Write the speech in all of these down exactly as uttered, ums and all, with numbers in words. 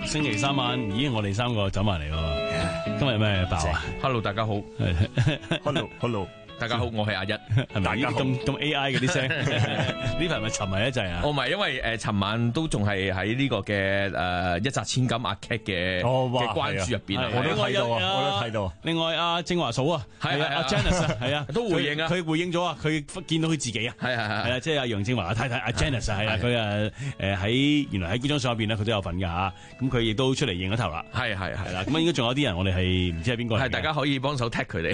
星期三晚，咦，我哋三個走埋嚟喎。今日咩爆啊 ？Hello， 大家好。 Hello，Hello。Hello. 大家好，我係阿一， 係咪咁咁 A I 嗰啲聲？呢排咪沉迷一陣啊？ 我唔係，因為誒，尋晚都仲係喺呢個嘅誒一擲千金阿 Cat 嘅嘅關注入邊啊！ 我都睇到啊，我都睇到。 另外阿正華嫂啊，係啊，阿 Janice 啊，係啊， 都回應啊， 佢回應咗啊，佢見到佢自己啊，係係係，係啊，即係阿楊正華阿太太阿 Janice 係啊，佢啊誒喺原來喺嗰張相入邊咧，佢都有份㗎嚇，咁佢亦都出嚟認咗頭啦，係係係啦，咁應該仲有啲人我哋係唔知係邊個嚟嘅， 係大家可以幫手 tag 佢哋。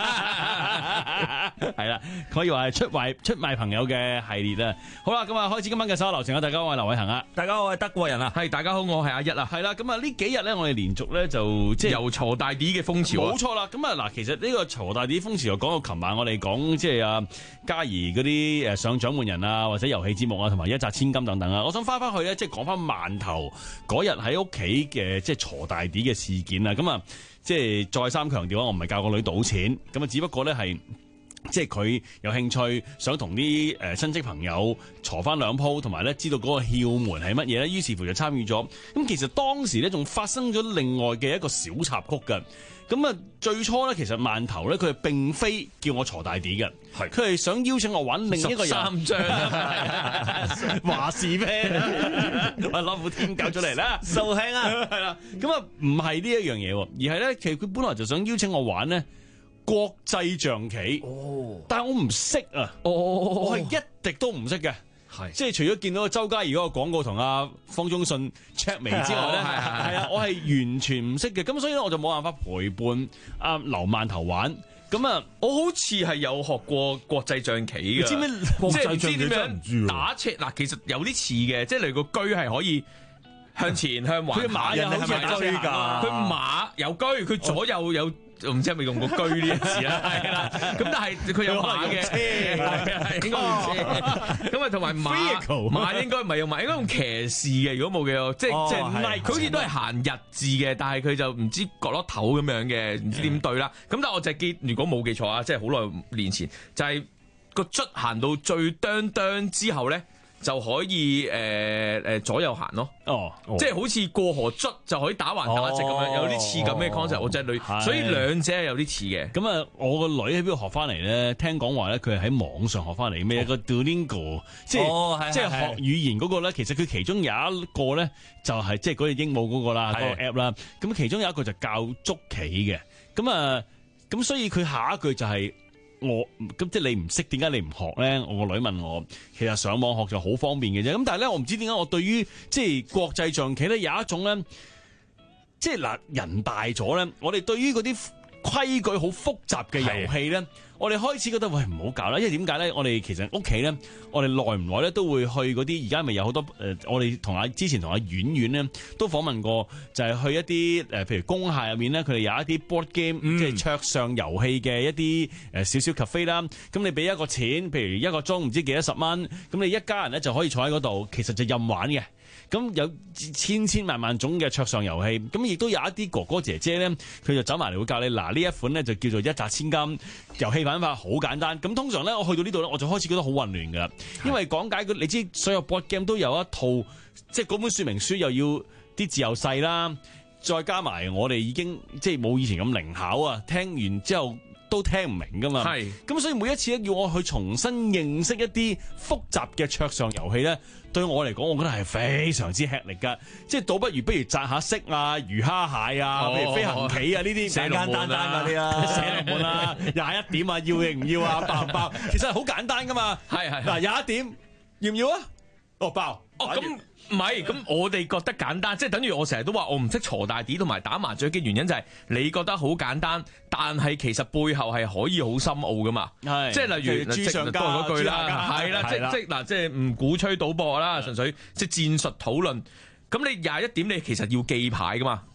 係啦，可以話係出賣出賣朋友嘅系列啦。好啦，咁啊開始今晚嘅首流程啦。大家好，我係劉偉恒啊。 大家好，我係德國人啊。 係大家好，我係阿一啊。 係啦，咁啊呢幾日咧，我哋連續咧就即係由鋤大 D 嘅風潮。 冇錯啦。咁啊嗱，其實呢個鋤大 D 風潮又講到琴晚我哋講即係啊嘉怡嗰啲誒上獎門人啊，或者遊戲節目啊，同埋一擲千金等等啊。我想翻翻去咧，即係講翻饅頭嗰日喺屋企嘅即係鋤大 D 嘅事件啊。咁啊，即係再三強調啊，我唔係教個女賭錢，咁啊只不過咧係。即係佢有興趣想同啲誒親戚朋友鋤翻兩鋪，同埋咧知道嗰個竅門係乜嘢咧，於是乎就參與咗。咁其實當時咧仲發生咗另外嘅一個小插曲嘅。咁啊最初咧其實饅頭咧佢係並非叫我鋤大 D 嘅，係佢係想邀請我玩另一個人。十三張話事咩？我攞副天狗出嚟啦，掃興啊！係啦，咁啊唔係呢一樣嘢，而係咧其實佢本來就想邀請我玩咧。國際象棋，哦、但係我唔識啊，哦、我係一滴都唔識嘅，係即係除咗見到周嘉怡嗰個廣告同阿方中信 check 眉之外咧，係啊，我係完全唔識嘅，咁所以咧我就冇辦法陪伴阿劉饅頭玩。咁啊， 我好似係有學過國際象棋嘅， 知咩？ 即係唔知點樣打斜嗱，其實有啲似嘅，即係例如個車係可以。向前向橫， 佢馬又好似係車㗎， 佢馬有車，佢左右有，唔知係咪用過車呢一字啦，係啦。咁但係佢有馬嘅，係啊，應該用車。咁啊，同埋馬，馬應該唔係用馬，應該用騎士嘅。如果冇嘅，即係即係唔係，佢好似都係行日字嘅，但係佢就唔知角落頭咁樣嘅，唔知點對啦。咁但係我就記，如果冇記錯啊，即係好耐年前，就係個卒行到最哚哚之後咧。就可以誒誒、呃、左右行咯，哦，即係好似過河卒就可以打橫打直咁樣，哦、有啲似咁嘅 concept，我真係女，所以兩者係有啲似嘅。咁啊，我個女喺邊度學翻嚟咧？聽講話咧，佢係喺網上學翻嚟咩？個 Duolingo，即係、哦、即係學語言嗰個咧。其實佢其中有一個咧，就係即係嗰隻鸚鵡嗰個啦，嗰個 app 啦。咁其中有一個就教捉棋嘅。咁啊，咁所以佢下一句就係、是。我咁即係你唔識，點解你唔學咧？我個女問我，其實上網學就好方便嘅啫。咁但係咧，我唔知點解我對於即係國際象棋咧有一種咧，即係嗱人大咗咧，我哋對於嗰啲規矩好複雜嘅遊戲咧，我哋開始覺得喂唔好搞啦。因為點解咧？我哋其實屋企咧，我哋耐唔耐咧都會去嗰啲而家咪有好多誒、呃，我哋同阿之前同阿婉婉咧都訪問過，就係、是、去一啲誒、呃，譬如工廈入面咧，佢哋有一啲 board game，、嗯、即係桌上遊戲嘅一啲誒少少 cafe 啦。咁你俾一個錢，譬如一個鐘唔知幾多十蚊，咁你一家人咧就可以坐喺嗰度，其實就任玩嘅。咁有千千萬萬種嘅桌上遊戲，咁亦都有一啲哥哥姐姐咧，佢就走埋嚟會教你。嗱，呢一款咧就叫做一擲千金，遊戲玩法好簡單。咁通常咧，我去到呢度咧，我就開始覺得好混亂噶啦，因為講解你知所有 board game 都有一套，即係嗰本說明書又要啲字又細啦，再加埋我哋已經即係冇以前咁靈巧啊，聽完之後都聽唔明噶嘛。係，咁所以每一次咧要我去重新認識一啲複雜嘅桌上遊戲咧。對我嚟講，我覺得係非常之吃力噶，即係倒不如不如擲下色啊、魚蝦蟹啊，譬如飛行棋啊呢啲簡簡單單嗰啲啦，寫龍門啦，廿一點啊，要定唔要啊，爆唔爆？其實係好簡單噶嘛。係係嗱，廿一點要唔要啊？哦，爆哦咁。唔係，咁我哋覺得簡單，即係等於我成日都話我唔識鋤大 D 同埋打麻雀嘅原因就係你覺得好簡單，但係其實背後係可以好深奧噶嘛。係，即係例如朱上家嗰句啦，係啦，即即嗱，即係唔鼓吹賭博啦，純粹即係戰術討論。咁你廿一點你其實要記牌噶嘛，即係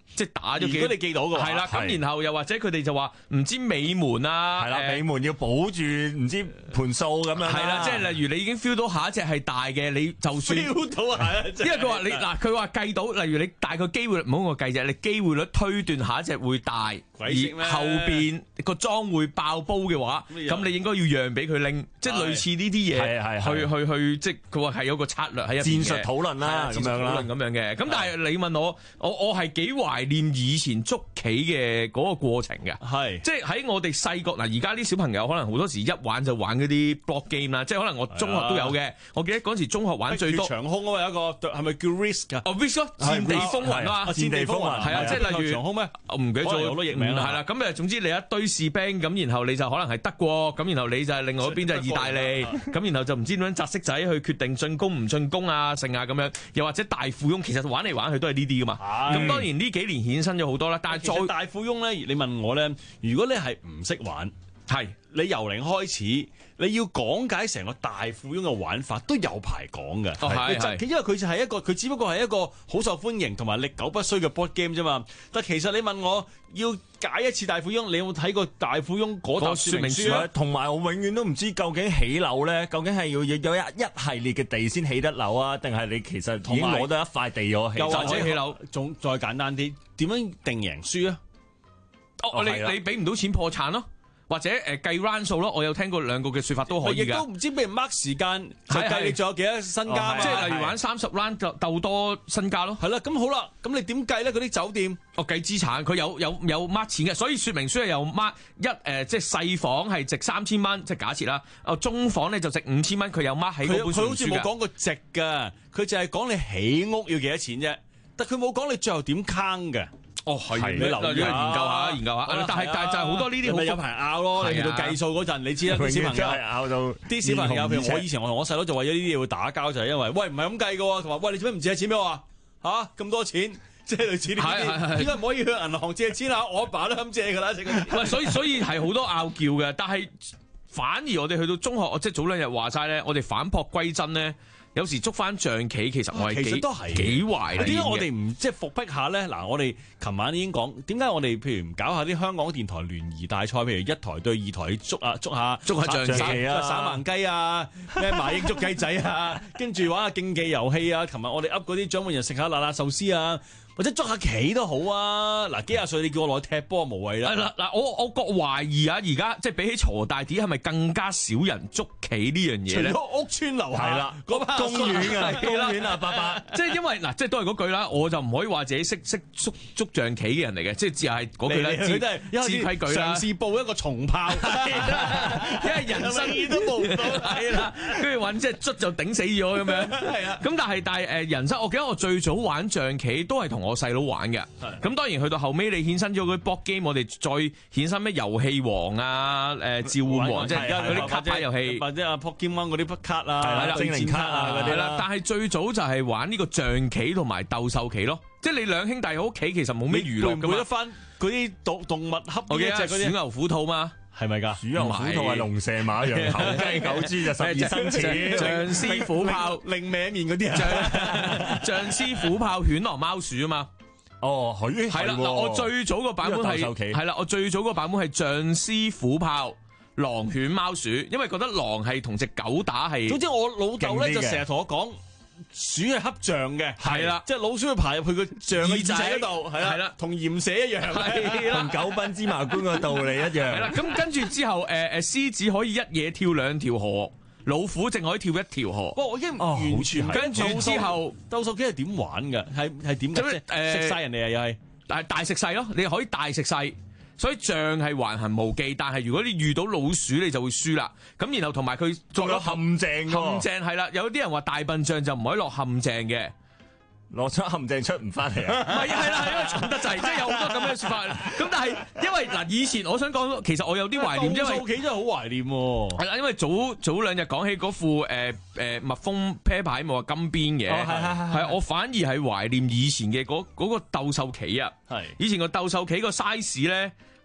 即係打咗幾， 如果你記到嘅話係啦，咁係然後又或者佢哋就話唔知尾門啊， 係啦， 誒尾門要保住唔知盤數咁樣啦。 係啦，即係例如你已經 feel 到下一隻係大嘅，你就算。 feel 到啊， 因為佢話你嗱，佢話計到，例如你大概機會率，唔好我計啫，你機會率推斷下一隻會大，而鬼識咩後邊個莊會爆煲嘅話， 咁咁你應該要讓俾佢拎，即係類似呢啲係係嘢， 係去去去，即係佢話係有個策略喺入邊嘅戰術討論啦，咁樣戰術討論啦。 咁樣嘅。咁但係你問我，我我係幾懷念以前捉棋嘅嗰個過程嘅。 係即係喺我哋細個嗱，而家啲小朋友可能好多時一玩就玩嗰啲 block game 啦，即係可能我中學都有嘅。我記得嗰陣時中學玩最多長空啊嘛，有一個係咪叫 Risk 啊？ 哦 Risk 咯，戰地風雲啊嘛， 戰地風雲係啊，即係例如長空咩？ 我唔記得咗可能有好多譯名啦係啦。咁誒，總之你一堆士兵咁，然後你就可能係德國，咁然後你就係另外一邊就係意大利，咁然後就唔知點樣擲骰仔去決定進攻唔進攻啊，剩啊咁樣，又或者大富翁，其實玩嚟玩去都係呢啲噶嘛。 係咁當然呢幾年衍生咗好多啦，但係再其實大富翁咧，你問我咧，如果你係唔識玩， 係你由零開始，你要講解成個大富翁嘅玩法都有排講嘅。 哦係你就係因為佢就係一個，佢只不過係一個好受歡迎同埋歷久不衰嘅 board game 啫嘛。但其實你問我要解一次大富翁，你有冇睇過大富翁嗰沓說明書啊？ 同埋我永遠都唔知究竟起樓咧，究竟係要有一一系列嘅地先起得樓啊，定係你其實已經攞到一塊地咗起？ 又或或者起樓， 仲再簡單啲，點樣定贏輸啊？ 哦你係啦你俾唔到錢破產咯。或者誒計 round 數咯，我有聽過兩個嘅説法都可以㗎。 亦都唔知俾人 mark 時間，就係係計你仲有幾多身家嘛。 哦係即係例如玩三十 round 就鬥多身家咯。 係啦，咁好啦，咁你點計咧？嗰啲酒店我計資產，佢有有有 mark 錢嘅，所以説明書係有 mark 一誒、呃，即係細房係值三千蚊，即係假設啦。哦，中房咧就值五千蚊，佢有 mark 喺嗰本佢佢好似説明書㗎。 冇講過值㗎，佢就係講你起屋要幾多錢啫。但佢冇講你最後點坑嘅。 哦，係係你留你留意下研究下，研究下。 係啊但係但係就係好多呢啲好咪有排拗咯。你去到計數嗰陣，你知啦，啲小朋友。 拗到啲小朋友，譬如我以前前我同我細佬就為咗呢啲嘢會打交，就係因為喂唔係咁計嘅喎，同埋喂你做咩唔借錢俾我啊？嚇咁多錢，即係類似呢係係係啲，點解唔可以去銀行借錢啊？我阿爸都咁借㗎啦，食嗰啲唔係，所以所以係好多拗撬嘅，但係反而我哋去到中學，即係早兩日話齋咧，我哋返璞歸真咧，有時捉翻象棋，其實我係幾其實都係幾懷念嘅。 點解我哋唔即係復辟下咧？嗱，我哋琴晚已經講，點解我哋譬如唔搞下啲香港電台聯誼大賽，譬如一台對二台捉啊捉下捉下象棋散啊散盲雞啊，咩麻鷹捉雞仔啊，跟住玩下競技遊戲啊。琴日我哋噏嗰啲獎門人食下辣辣壽司啊。或者捉下棋都好啊！嗱，幾廿歲你叫我落去踢波無謂啦。 係啦，嗱，我我覺懷疑啊，而家即係比起鋤大 D 係咪更加少人捉棋呢樣嘢咧？ 除咗屋村樓下係啦嗰班公園啊，公係啦園啊，伯伯。 即係因為嗱，即係都係嗰句啦，我就唔可以話自己識識捉捉象棋嘅人嚟嘅，即係只係嗰句啦，知你佢都係一開知始規矩啦嘗。試報一個重炮， 因為人生永遠都報唔到係啦，跟住揾即係捽就頂死咗咁樣。 係啊。 咁但係但係誒人生，我記得我最早玩象棋都係同我細佬玩嘅。咁當然去到後尾，你衍生咗嗰啲 board game，我哋再衍生咩遊戲王啊、誒召喚王，即係而家嗰啲卡牌遊戲， 或者啊 Pokemon 嗰啲卡啊， 係啦對戰精靈卡啊嗰啲係啦。但係最早就係玩呢個象棋同埋鬥獸棋咯，即係你兩兄弟喺屋企其實冇咩娛樂噶嘛。 背得翻嗰啲動動物恰我記得呢一隻嗰啲鼠牛虎兔嘛。 係咪㗎？ 鼠牛虎兔係龍蛇馬羊猴雞狗豬就十二生肖， 象獅虎豹另歪面嗰啲啊， 象獅虎豹犬狼貓鼠啊嘛。 哦，佢係啦，嗱，我最早個版本係呢個鬥獸棋係啦，我最早個版本係象獅虎豹狼犬貓鼠，因為覺得狼係同隻狗打係總之我老豆咧勁啲嘅就成日同我講，鼠係恰象嘅， 係啦即係老鼠會爬入去個象嘅耳仔嗰度，係啦， 係啦同鹽蛇一樣， 係啦同九品芝麻官個道理一係啦， 樣。 咁跟住之後誒誒獅子可以一嘢跳兩條河，老虎淨可以跳一條河。 哇！我已經哦完全好似係跟住之後， 鬥獸機係點玩㗎？係係點嘅？ 咁即係誒食晒人哋啊！又係但係大食細咯，你可以大食細。所以象係橫行無忌，但係如果你遇到老鼠，你就會輸啦。咁然後同埋佢仲有陷阱陷喎， 阱係啦，有啲人話大笨象就唔可以落陷阱嘅。 落出陷阱出唔翻嚟啊！ 唔係係啦，因為重得滯，即係有好多咁嘅説法。咁但係因為嗱，以前我想講，其實我有啲懷念，因為鬥獸棋真係好懷念喎。 係啦，因為早早兩日講起嗰副誒誒蜜蜂啤牌冇話金邊嘅， 哦係係係係我反而係懷念以前嘅嗰嗰個鬥獸棋啊。 係以前個鬥獸棋個 size 咧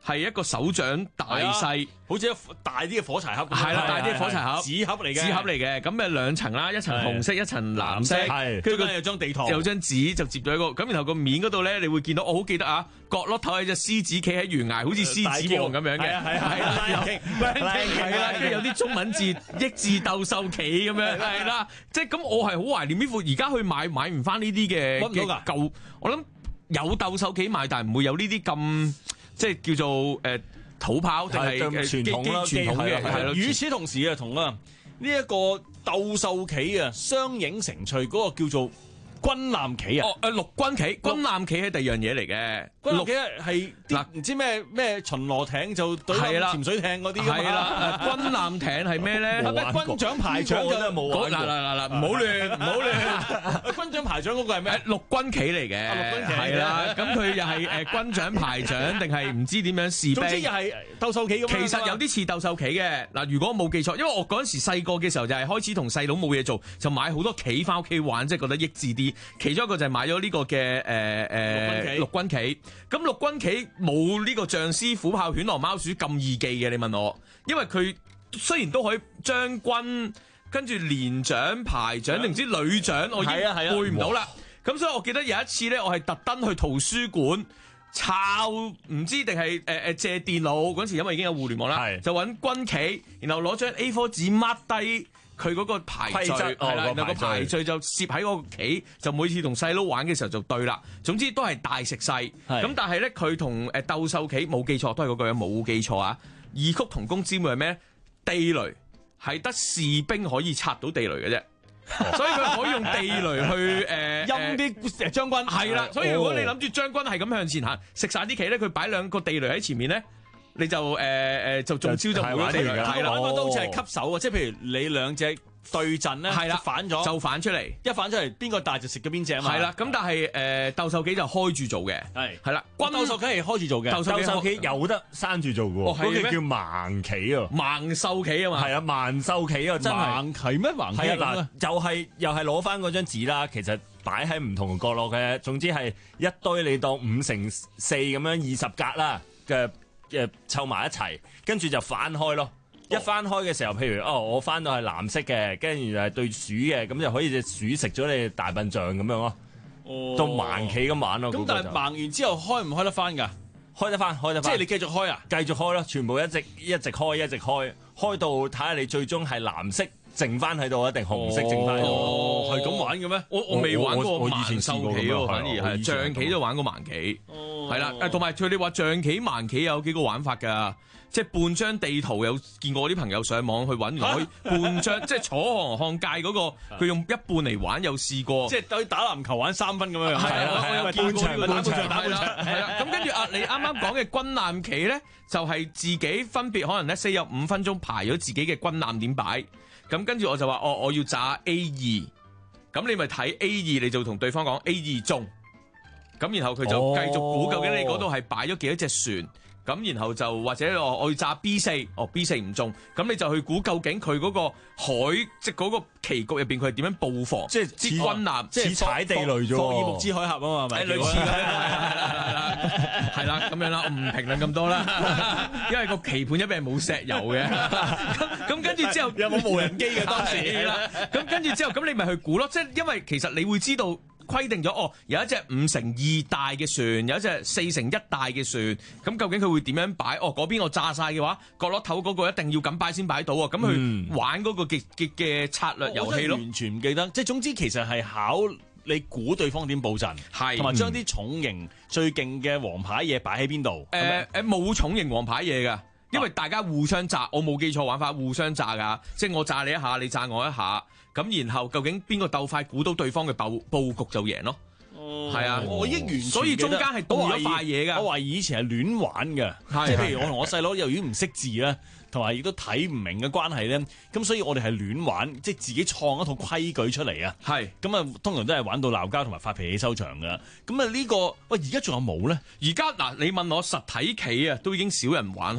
係一個手掌大細， 好似一大啲嘅火柴盒咁樣。 係啦，大啲嘅火柴盒， 紙盒嚟嘅， 紙盒嚟嘅。咁誒兩層啦，一層紅色，一層藍色， 跟住有張地圖， 有張紙就接咗一個。咁然後個面嗰度咧，你會見到，我好記得啊，角落頭有隻獅子企喺懸崖，好似獅子王咁樣嘅。係啊係啊係啦，係啦，跟住有啲中文字益智鬥獸棋咁樣，係啦。即係咁，我係好懷念呢副，而家去買買唔翻呢啲嘅嘅舊，我諗有鬥獸棋買，但係唔會有呢啲咁。即係叫做誒土炮定係傳統啦， 傳統嘅係咯。 與此同時啊，同啊呢一個鬥獸棋啊相映成趣嗰個叫做軍艦棋啊。 哦誒陸軍棋，軍艦棋係第二樣嘢嚟嘅。 軍艦棋係嗱唔知咩咩巡邏艇就對潛水艇嗰啲㗎嘛。 係啦，軍艦艇係咩咧？ 係咪軍長排長就冇玩過。 嗱嗱嗱嗱，唔好亂，唔好亂。 軍長排長嗰個係咩？ 陸軍棋嚟嘅。 陸軍棋係啦，咁佢又係誒軍長排長定係唔知點樣士兵？ 總之又係鬥獸棋咁。 其實有啲似鬥獸棋嘅嗱，如果我冇記錯，因為我嗰陣時細個嘅時候就係開始同細佬冇嘢做，就買好多棋翻屋企玩，即係覺得益智啲。其中一個就係買咗呢個嘅誒誒陸軍棋。咁陸軍棋冇呢個將士虎豹犬狼貓鼠咁易記嘅，你問我，因為佢雖然都可以將軍跟住連長排長定唔知旅長，我已經背唔到啦。咁所以我記得有一次咧，我係特登去圖書館抄，唔知定係誒誒借電腦嗰陣時，因為已經有互聯網啦，就揾軍棋，然後攞張 A 四 紙 mark 低佢嗰個排序，係啦，然後個排序就攝喺個棋，就每次同細佬玩嘅時候就對啦。總之都係大食細。咁但係咧，佢同誒鬥獸棋冇記錯，都係嗰句冇記錯啊。異曲同工之妙係咩？地雷係得士兵可以拆到地雷嘅啫。所以佢可以用地雷去誒陰啲將軍，係啦。所以如果你諗住將軍係咁向前行，食晒啲棋咧，佢擺兩個地雷喺前面咧，你就誒誒、呃、就中招就冇咗地雷㗎。係啦，玩法都好似係吸手啊，即係譬如你兩隻對陣咧，係啦，反咗就反出嚟，一反出嚟邊個大就食咗邊隻啊嘛。係啦，咁但係誒鬥獸棋就開住做嘅，係係啦，軍鬥獸棋係開住做嘅，鬥獸棋有得閂住做嘅喎，嗰個叫盲棋啊，盲獸棋啊嘛，係啊，盲獸棋啊，真係盲棋咩？盲棋嗱，就係又係攞翻嗰張紙啦，其實擺喺唔同角落嘅，總之係一堆你當五乘四咁樣二十格啦嘅嘅湊埋一齊，跟住就翻開咯。一翻開嘅時候，譬如哦，我翻到係藍色嘅，跟住係對鼠嘅，咁就可以隻鼠食咗你大笨象咁樣咯。哦，當盲棋咁玩咯。咁但係盲完之後開唔開得翻㗎？開得翻，開得翻。即係你繼續開啊？繼續開咯，全部一直一直開，一直開，開到睇下你最終係藍色剩翻喺度，定紅色剩翻喺度。哦，係咁玩嘅咩？我我未玩過盲獸棋喎，反而係象棋都玩過盲棋。哦，係啦，誒同埋佢哋話象棋、盲棋有幾個玩法㗎。即係半張地圖，有見過我啲朋友上網去揾，可以半張，即係楚河漢界嗰個，佢用一半嚟玩，有試過。即係對打籃球玩三分咁樣。係啊，我有見過呢個半場打半場。係啦，咁跟住啊，你啱啱講嘅軍艦棋咧，就係自己分別可能咧，四有五分鐘排咗自己嘅軍艦點擺。咁跟住我就話，哦，我要炸 A 二，咁你咪睇 A 二，你就同對方講 A 二中。咁然後佢就繼續估究竟你嗰度係擺咗幾多隻船。咁然後就或者我我要炸 B 四，哦 B 四唔中，咁你就去估究竟佢嗰個海即係嗰個棋局入邊佢係點樣布防，即係支軍艦，即係似踩地雷啫，霍爾木茲海峽啊嘛，係咪？類似咁樣，係啦，咁樣啦，我唔評論咁多啦，因為個棋盤一邊係冇石油嘅，咁咁跟住之後有冇無人機嘅當時啦，咁跟住之後咁你咪去估咯，即係因為其實你會知道。規定咗哦，有一隻五乘二大嘅船，有一隻四乘一大嘅船，咁究竟佢會點樣擺？哦，嗰邊我炸晒嘅話，角落頭嗰個一定要咁擺先擺到啊！咁去玩嗰個嘅嘅嘅策略遊戲咯。完全唔記得，即係總之其實係考你估對方點布陣，係同埋將啲重型、嗯、最勁嘅王牌嘢擺喺邊度。誒誒，冇重型王牌嘢㗎。因為大家互相炸，我冇記錯玩法，互相炸㗎，即係我炸你一下，你炸我一下，咁然後究竟邊個鬥快估到對方嘅佈佈局就贏咯。哦，係啊，我已經完全記得，所以中間係多咗塊嘢㗎。我話以前係亂玩嘅，即係譬如我同我細佬由於唔識字啦，同埋亦都睇唔明嘅關係咧，咁所以我哋係亂玩，即係自己創一套規矩出嚟啊。係，咁啊通常都係玩到鬧交同埋發脾氣收場㗎。咁啊呢個喂而家仲有冇咧？而家嗱，你問我實體棋啊，都已經少人玩啦。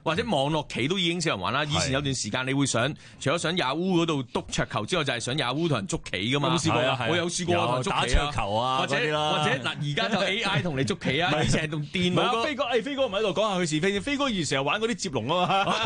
或者網絡棋都已經少人玩啦。以前有段時間你會上，除咗上 Yahoo 嗰度篤桌球之外，就係上 Yahoo 同人捉棋噶嘛。 有冇試過啊？ 我有試過同人捉打棋桌球啊， 或者或者嗱，而家就 A I 同你捉棋啊，以前係用電腦。 飛哥，誒飛哥唔喺度講下佢是非。飛哥以前成日玩嗰啲接龍啊嘛。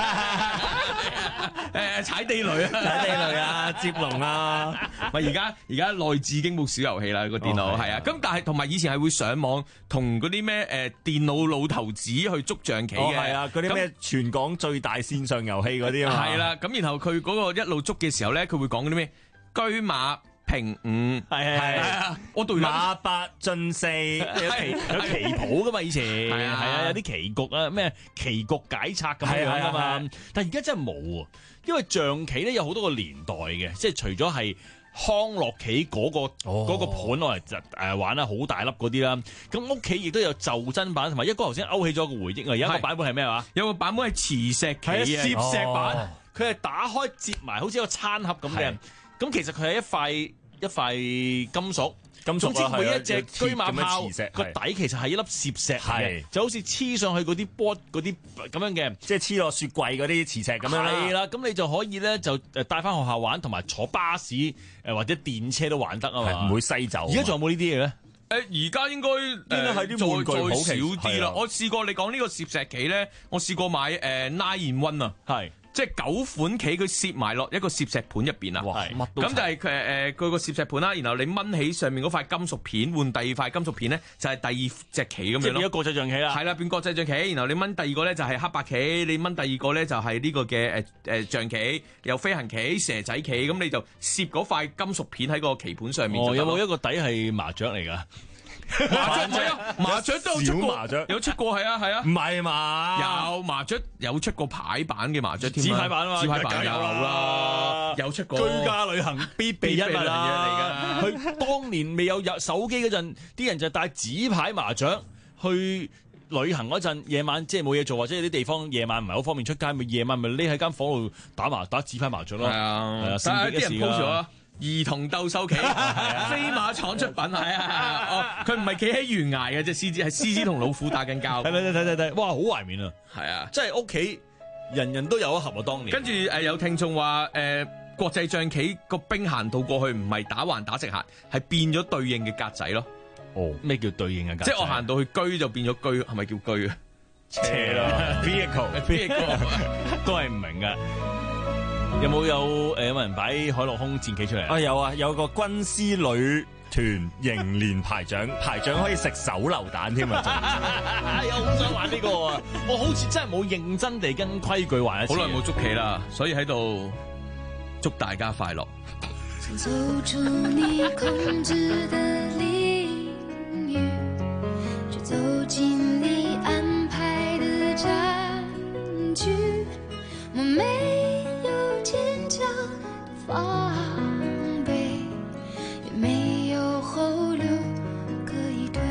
誒踩地雷啊， 踩地雷啊，接龍啊。 咪而家而家內置已經冇小遊戲啦，個電腦係啊。咁但係同埋以前係會上網同嗰啲咩誒電腦老頭子去捉象棋嘅。 係啊，嗰啲咩全港最大線上遊戲嗰啲啊嘛。 係啦，咁然後佢嗰個一路捉嘅時候咧，佢會講嗰啲咩車馬平五， 係係啊，我對馬八進四，有棋有棋譜噶嘛，以前係啊係啊，有啲棋局啊，咩棋局解拆咁樣樣噶嘛。但係而家真係冇喎，因為象棋咧有好多個年代嘅，即係除咗係康樂棋嗰個嗰個盤攞嚟誒玩啦，好大粒嗰啲啦。咁屋企亦都有袖珍版，同埋一哥頭先勾起咗個回憶啊！有一個版本係咩話？ 有個版本係磁石棋啊， 攝石版，佢係打開接埋，好似一個餐盒咁嘅。咁其實佢係一塊一塊金屬， 金屬， 總之每一隻車馬炮個底底其實係一粒攝石嘅，就好似黐上去嗰啲波嗰啲咁樣嘅， 即係黐落雪櫃嗰啲磁石咁樣啦。 係啦，咁你就可以咧就誒帶翻學校玩，同埋坐巴士誒或者電車都玩得啊嘛， 唔會西走。 而家仲有冇呢啲嘢咧？ 誒而家應該應該係啲玩具再好少啲啦。 啊、 我試過你講呢個攝石棋咧，我試過買誒 Nine in One 啊，係。即係九款棋，佢攝埋落一個攝石盤入邊啊！ 乜都咁就係佢誒佢個攝石盤啦，然後你掹起上面嗰塊金屬片，換第二塊金屬片咧，就係第二隻棋咁樣咯。 變咗國際象棋啦。係啦，變國際象棋。然後你掹第二個咧就係黑白棋，你掹第二個咧就係呢個嘅誒誒象棋，有飛行棋、蛇仔棋，咁你就攝嗰塊金屬片喺個棋盤上面。 哦，有冇一個底係麻雀嚟㗎？ 麻雀係啊，麻雀都有出過， 麻雀有出過係啊係啊， 唔係嘛？ 有麻雀有出過牌版嘅麻雀添， 紙牌版啊嘛， 紙牌版有啦，有出過。 居家旅行必備一物啦，佢當年未有入手機嗰陣，啲人就帶紙牌麻雀去旅行嗰陣，夜晚即係冇嘢做，或者有啲地方夜晚唔係好方便出街，咪夜晚咪匿喺間房度打麻打紙牌麻雀咯。係啊，係啊， 但係啲人 post 咗。 兒童鬥獸棋，飛馬廠出品係啊！哦，佢唔係企喺懸崖嘅隻獅子，係獅子同老虎打緊交。 睇睇睇睇睇，哇！好懷緬啊！ 係啊， 即係屋企人人都有一盒啊！當年跟住誒有聽眾話誒國際象棋個兵行到過去唔係打橫打直行，係變咗對應嘅格仔咯。 哦，咩叫對應嘅格仔？ 即係我行到去居就變咗居，係咪叫居啊？ 斜啦 ，vehicle，vehicle 都係唔明㗎。有冇有誒有冇人擺海陸空戰棋出嚟？ 啊有啊，有個軍師旅團迎連排長，排長可以食手榴彈添啊！ 又好想玩呢個啊！我好似真係冇認真地跟規矩玩一次。 好耐冇捉棋啦，所以喺度祝大家快樂。 走出你控制的領域，去走進你安排的戰局，我沒有堅強的防備，也沒有後路可以退，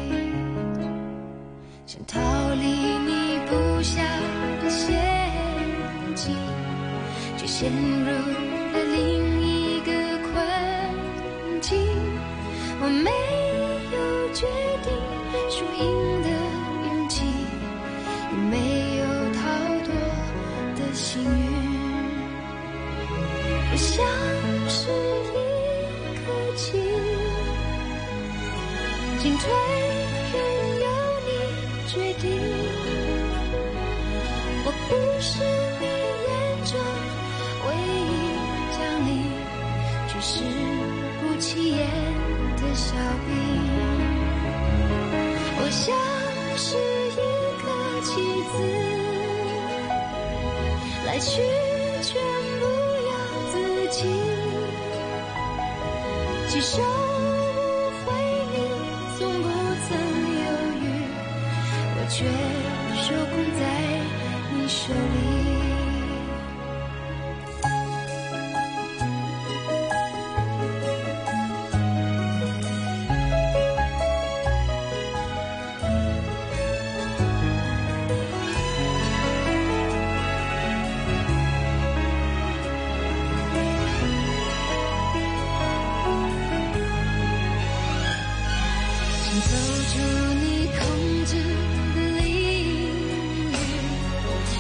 想逃離你布下的陷阱，卻陷入了另一個困境，我沒有決定輸贏的勇氣，也沒有逃脫的幸運，我像是一顆棋，進退任由你決定，我不是你眼中唯一將領，卻是不起眼的小兵，我像是一個棋子，來去全不由自己，既收不回你從不曾猶豫，我卻受控在你手裡。走出你控制的領域，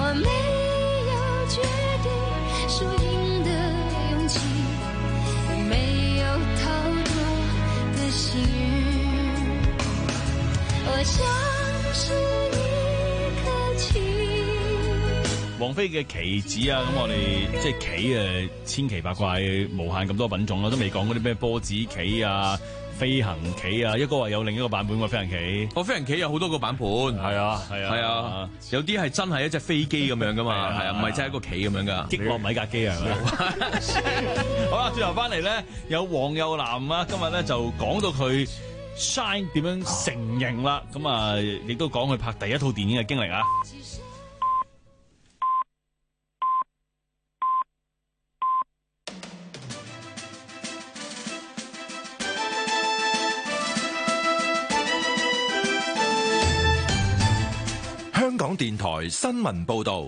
我沒有決定輸贏的勇氣，也沒有逃脫的幸運。我像是一顆棋。 王菲嘅棋子啊，咁我哋即係棋誒千奇百怪，無限咁多品種啦，都未講嗰啲咩波子棋啊、飛行棋啊，一個話有另一個版本喎飛行棋。 我飛行棋有好多個版本，係啊係啊係啊，有啲係真係一隻飛機咁樣噶嘛，係啊，唔係真係一個棋咁樣噶， 擊落米格機啊，係咪？好啦，轉頭翻嚟咧，有黃又南啊，今日咧就講到佢 Shine 點樣成型啦，咁啊，亦都講佢拍第一套電影嘅經歷啊。 香港電台新聞報導，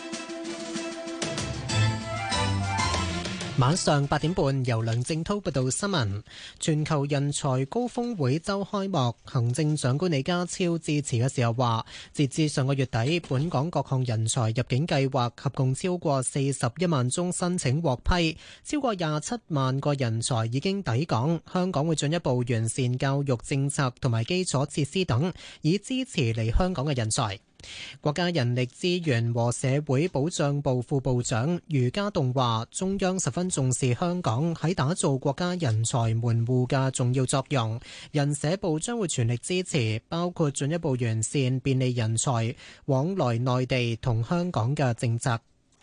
晚上八點半由梁正滔報道新聞。全球人才高峰會週開幕，行政長官李家超致辭嘅時候話，截至上個月底，本港各項人才入境計劃合共超過四十一萬宗申請獲批，超過廿七萬個人才已經抵港。香港會進一步完善教育政策同埋基礎設施等，以支持嚟香港嘅人才。國家人力資源和社會保障部副部長余家棟話，中央十分重視香港喺打造國家人才門戶嘅重要作用，人社部將會全力支持，包括進一步完善便利人才往來內地同香港嘅政策。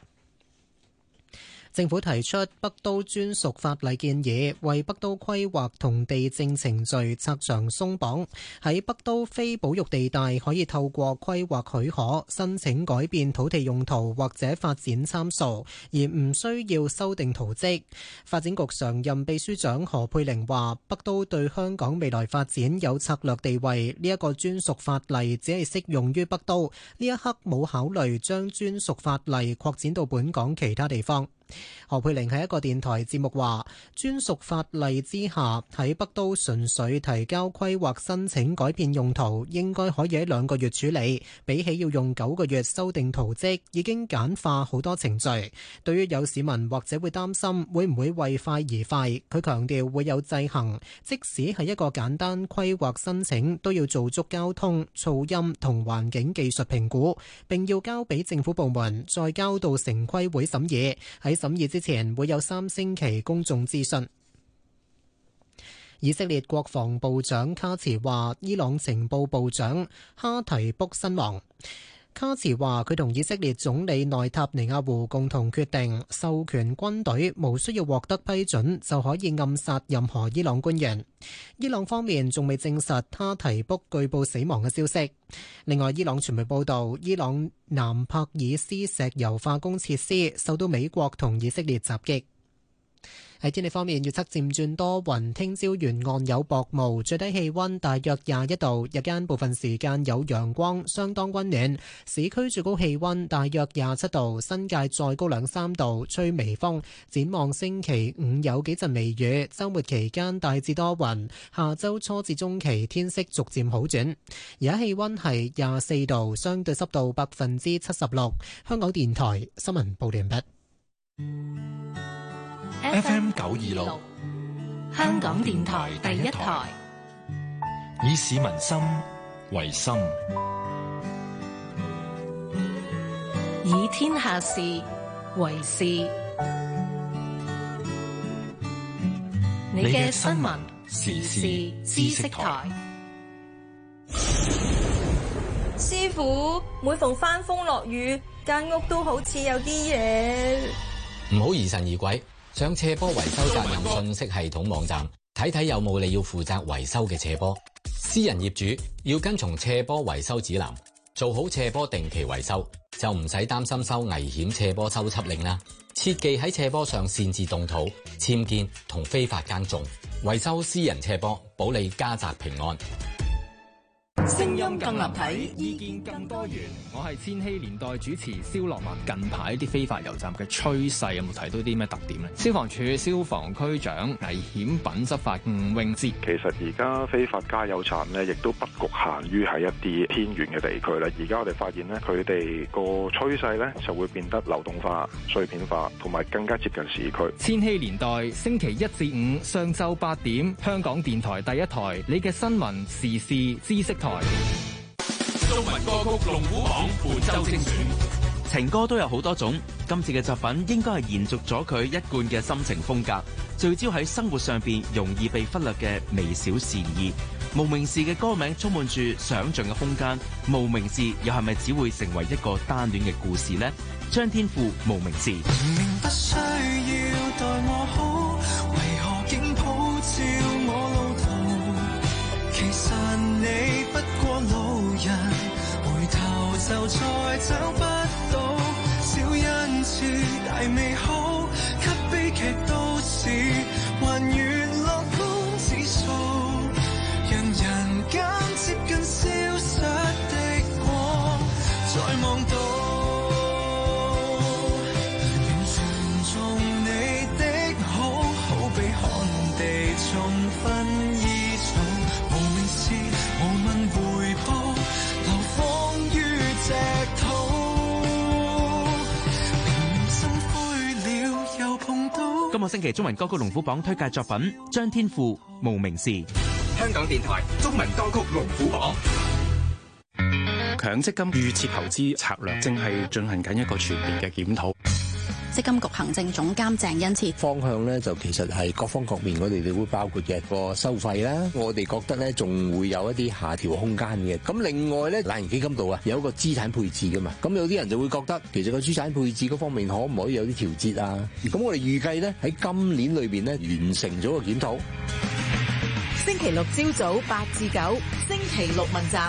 政府提出北都專屬法例建議，為北都規劃同地政程序拆牆鬆綁。喺北都非保育地帶可以透過規劃許可申請改變土地用途或者發展參數，而唔需要修訂圖則。發展局常任秘書長何佩玲話，北都對香港未來發展有策略地位，呢一個專屬法例只係適用於北都，呢一刻冇考慮將專屬法例擴展到本港其他地方。何佩玲喺一個電台節目話，專屬法例之下，喺北都純粹提交規劃申請改變用途，應該可以喺兩個月處理，比起要用九個月修訂圖則，已經簡化好多程序。對於有市民或者會擔心會唔會為快而快，佢強調會有制衡，即使係一個簡單規劃申請，都要做足交通、噪音同環境技術評估，並要交俾政府部門，再交到城規會審議。喺審議之前會有三星期公眾諮詢。以色列國防部長卡茨話，伊朗情報部長哈提卜身亡。卡茨話佢同以色列總理內塔尼亞胡共同決定，授權軍隊無需要獲得批准就可以暗殺任何伊朗官員。伊朗方面仲未證實哈提卜據報死亡嘅消息。另外，伊朗傳媒報道，伊朗南帕爾斯石油化工設施受到美國同以色列襲擊。喺天氣方面，預測漸轉多雲，聽朝沿岸有薄霧，最低氣溫大約廿一度，日間部分時間有陽光，相當溫暖。市區最高氣溫大約廿七度，新界再高兩三度，吹微風。展望星期五有幾陣微雨，週末期間大致多雲，下週初至中期天色逐漸好轉。而家氣溫係廿四度，相對濕度百分之七十六。香港電台新聞報道完畢。 F M 九二六， 香港電台第一台， 以市民心為心， 以天下事為事。你嘅新聞時事知識台。 師傅，每逢翻風落雨，間屋都好似有啲嘢。 唔好疑神疑鬼。上斜坡維修責任信息系統網站睇睇有冇你要負責維修嘅斜坡。私人業主要跟從斜坡維修指南，做好斜坡定期維修，就唔使擔心收危險斜坡修葺令啦。切忌喺斜坡上擅自動土、僭建同非法耕種。維修私人斜坡，保你家宅平安。 聲音更立體，意見更多元。我係千禧年代主持蕭樂文。近排啲非法油站嘅趨勢有冇睇到啲咩特點呢？消防處消防區長危險品執法吳詠芝。 其實而家非法加油站呢，亦都不局限於喺一啲偏遠嘅地區啦。而家我哋發現呢，佢哋個趨勢呢就會變得流動化、碎片化，同埋更加接近市區。 千禧年代星期一至五上晝八點，香港電台第一台，你嘅新聞時事知識台。 中文歌曲龍虎榜本周精選。情歌都有好多種，今次嘅作品應該係延續咗佢一貫嘅心情風格，聚焦喺生活上邊容易被忽略嘅微小善意。無名氏嘅歌名充滿住想像嘅空間，無名氏又係咪只會成為一個單戀嘅故事呢？張天賦無名氏。 明明不需要待我好，為何竟普照我路途？其實你不過路人，回頭就再找不到。小恩賜大美好，給悲劇都市還原樂觀指數，讓人間接近消失的光再望到。完全中你的好，好比旱地種薰衣草，無名氏無問回報，流放於赤土。 今個星期中文歌曲龍虎榜推介作品張天賦無名氏。 香港電台中文歌曲龍虎榜。 強積金預設投資策略正係進行緊一個全面嘅檢討。 積金局行政總監鄭恩賜。 方向咧就其實係各方各面，我哋哋會包括嘅個收費啦，我哋覺得咧仲會有一啲下調空間嘅。咁另外咧，懶人基金度啊有一個資產配置噶嘛，咁有啲人就會覺得其實個資產配置嗰方面可唔可以有啲調節啊？咁我哋預計咧喺今年裏邊咧完成咗個檢討。 星期六朝早八至九，星期六問責。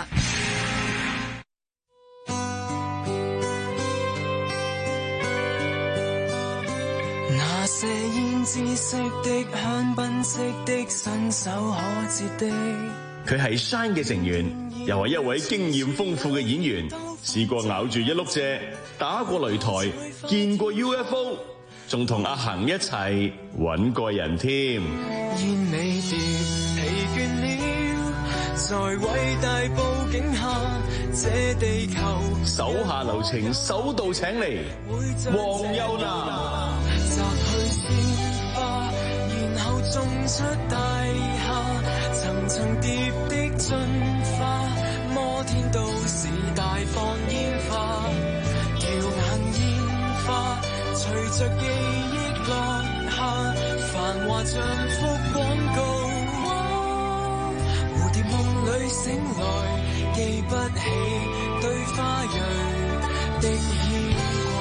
那些胭脂色的香檳色的伸手可折的。 佢係 Shine 嘅成員，又係一位經驗豐富嘅演員，試過咬住一碌蔗，打過擂台，見過 U F O， 仲同阿恒一齊搵過人添。 煙尾蝶疲倦了，在偉大佈景下，這地球手下留情，手到請嚟黃又南。 摘去鮮花，然後種出大廈，層層疊的進化，摩天都市大放煙花，耀眼煙花隨着記憶落下，繁華像幅廣告。蝴蝶夢裏醒來，記不起對花蕊的牽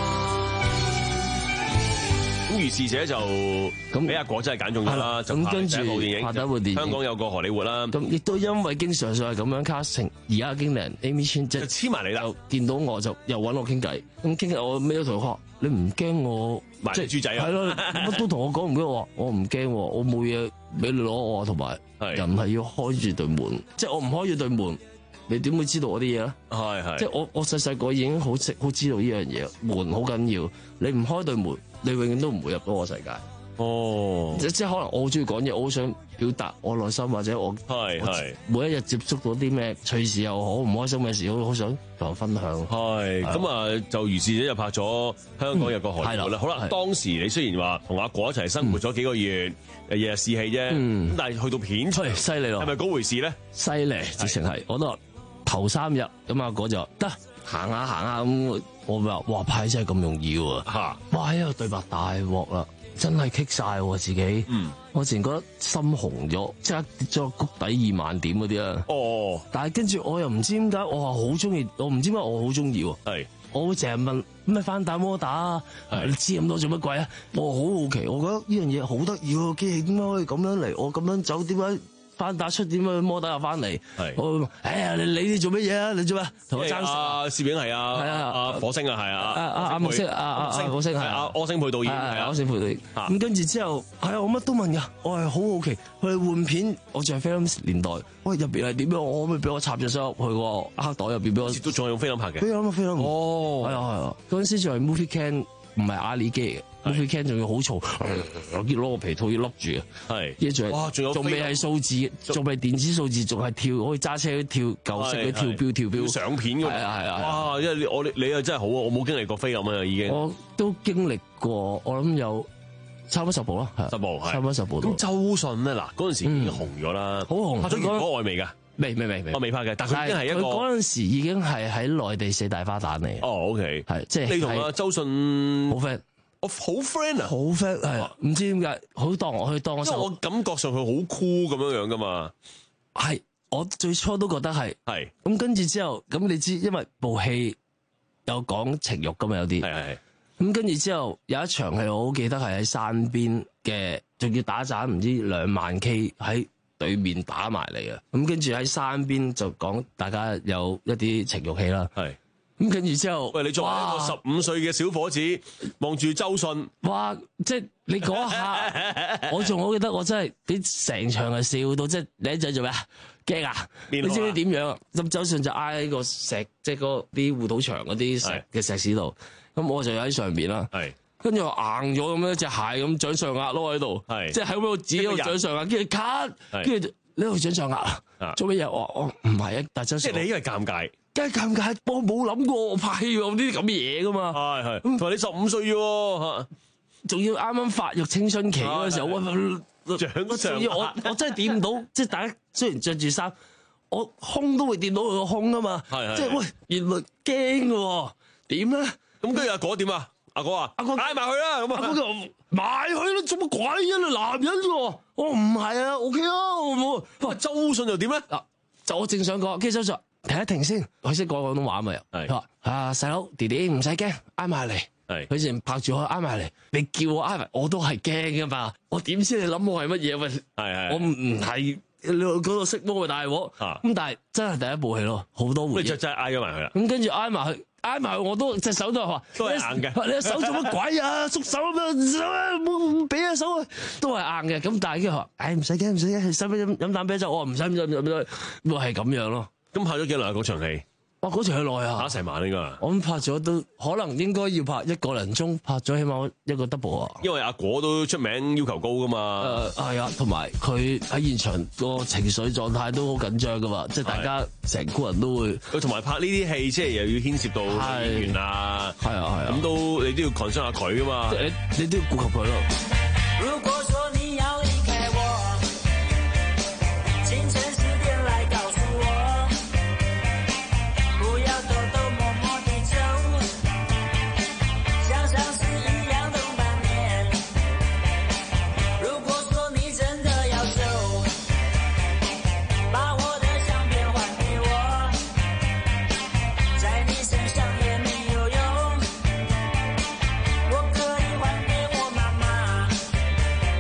咁如是者就咁俾阿果真係揀中咗啦，就拍第一部電影， 拍第一部電影， 香港有個荷里活啦。 咁亦都因為經常上係咁樣 casting，而家經理人 Amy Chan 就黐埋嚟啦， 見到我就又揾我傾偈，咁傾偈我咩都同佢講，你唔驚我即係豬仔啊？ 係咯，乜都同我講唔驚我，我唔驚，我冇嘢俾你攞我，同埋人係要開住對門，即係我唔開住對門，你點會知道我啲嘢咧？ 係係， 即係我我細細個已經好識好知道呢樣嘢，門好緊要，你唔開對門，你永遠都唔會入到我世界。 哦， 即即係可能我好中意講嘢，我好想表達我內心，或者我係係每一日接觸到啲咩趣事又好，唔開心嘅事，我好想同人分享。 係咁啊，就如是者就拍咗香港有個荷里活啦。好啦，當時你雖然話同阿果一齊生活咗幾個月，日日試戲啫，咁但係去到片出嚟犀利咯， 係咪嗰回事咧？ 犀利，直情係，我都話頭三日咁阿果就得行下行下咁，我咪話哇拍真係咁容易喎嚇！哇呢個對白大鑊啦，真係棘晒喎自己。嗯，我之前覺得心紅咗，即刻跌咗谷底二萬點嗰啲啊。哦，但係跟住我又唔知點解，我話好中意，我唔知點解我好中意喎。係，我會成日問咩翻打摩打啊？你知咁多做乜鬼啊？我好好奇，我覺得呢樣嘢好得意喎，機器點解可以咁樣嚟？我咁樣走點解翻打出點樣摩打又翻嚟，我哎呀你你做乜嘢啊？你做咩同我爭食啊？攝影係啊， 係啊， 阿火星啊，係啊， 阿阿阿木星，阿阿阿火星係阿柯星佩導演，係啊， 柯星佩導演。咁跟住之後係啊，我乜都問㗎，我係好好奇，佢換片，我仲係菲林年代，喂入邊係點樣？我可唔可以俾我插隻手入去個黑袋入邊俾我？ 都仲係用菲林拍嘅。 菲林啊菲林。 哦， 係啊係啊，嗰陣時仲係 movie can。唔係阿里機嘅 movie can 仲要好嘈，我見攞個皮套要笠住啊！ 係， 跟住哇，仲有仲未係數字，仲未電子數字，仲係跳可以揸車跳舊式嘅跳標跳標相片㗎。係啊係啊！ 哇！因為我你你啊真係好啊，我冇經歷過菲林啊已經。 我都經歷過，我諗有差唔多十部啦， 十部係， 差唔多十部。 咁周迅咧嗱，嗰陣時已經紅咗啦， 好紅， 拍咗《如果愛》未㗎？ 未未未未， 我未拍嘅，但佢已經係一個。 佢嗰陣時已經係喺內地四大花旦嚟。 哦，OK， 係即係你同阿周迅好 friend。 我好 friend 啊， 好 friend 係，唔知點解好當我去當我。 因為我感覺上佢好 cool 咁樣樣噶嘛。 係，我最初都覺得係。 係。咁跟住之後，咁你知，因為部戲有講情慾噶嘛，有啲。 係係。 咁跟住之後有一場係我好記得係喺山邊嘅，仲要打盞唔知兩萬 K 喺對面打埋嚟嘅。咁跟住喺山邊就講大家有一啲情慾戲啦。 係。 咁跟住之後， 喂，你作為一個十五歲嘅小伙子，望住周迅， 哇！即係你嗰下，我仲好記得，我真係啲成場係笑到，即係你一仔做咩啊？驚啊！你知唔知點樣啊？咁周迅就挨喺個石，即係嗰啲護土牆嗰啲石嘅石屎度，咁我就喺上邊啦。 係， 跟住我硬咗咁樣隻鞋咁掌上壓咯喺度，係，即係喺度指喺度掌上壓，跟住咳，跟住你喺度掌上壓，做乜嘢？我我唔係啊，但周迅， 即係你因為尷尬。 梗係尷尬，我冇諗過我拍戲有呢啲咁嘅嘢噶嘛。 係係，同埋你十五歲啫， 仲要啱啱發育青春期嗰個時候，我掌上壓， 我我真係掂唔到，即係大家雖然着住衫，我胸都會掂到佢個胸啊嘛。係係，即係喂，原來驚嘅，點咧？咁跟住阿哥點啊？阿哥啊，阿哥嗌埋去啦，咁啊，阿哥就埋去啦，做乜鬼啊？你男人喎，我唔係啊 ，OK 啊，我冇。喂，周迅又點咧？嗱，就我正想講，跟住周迅。停一停先，佢識講廣東話嘛又，佢話啊細佬，弟弟唔使驚，挨埋嚟。係，佢先拍住我挨埋嚟，你叫我挨埋，我都係驚噶嘛。我點知你諗我係乜嘢？喂，係係，我唔唔係你嗰度識魔嘅大鑊。咁但係真係第一部戲咯，好多回憶。 你就真係挨咗埋佢啦。 咁跟住挨埋去，挨埋我都隻手都係話， 都係硬嘅。 你隻手做乜鬼啊？縮手啊！冇俾隻手啊，都係硬嘅。咁但係跟住話，唉唔使驚唔使驚，使唔使飲飲啖啤酒？我話唔使唔使唔使，咪係咁樣咯。 咁拍咗幾耐啊？嗰場戲？ 哇！嗰場戲耐啊， 打成晚應該。 我諗拍咗都可能應該要拍一個零鐘，拍咗起碼一個 double 啊。 因為阿果都出名要求高噶嘛。 誒係啊，同埋佢喺現場個情緒狀態都好緊張噶嘛，即係大家成個人都會。 佢同埋拍呢啲戲，即係又要牽涉到演員啊。係啊係啊。咁都你都要 concern 下佢噶嘛。 你你都要顧及佢咯。 如果說你要離開我，清晨十點來告訴我，不要偷偷摸摸地走，像上次一樣等半年。如果說你真的要走，把我的相片還給我，在你身上也沒有用，我可以還給我媽媽。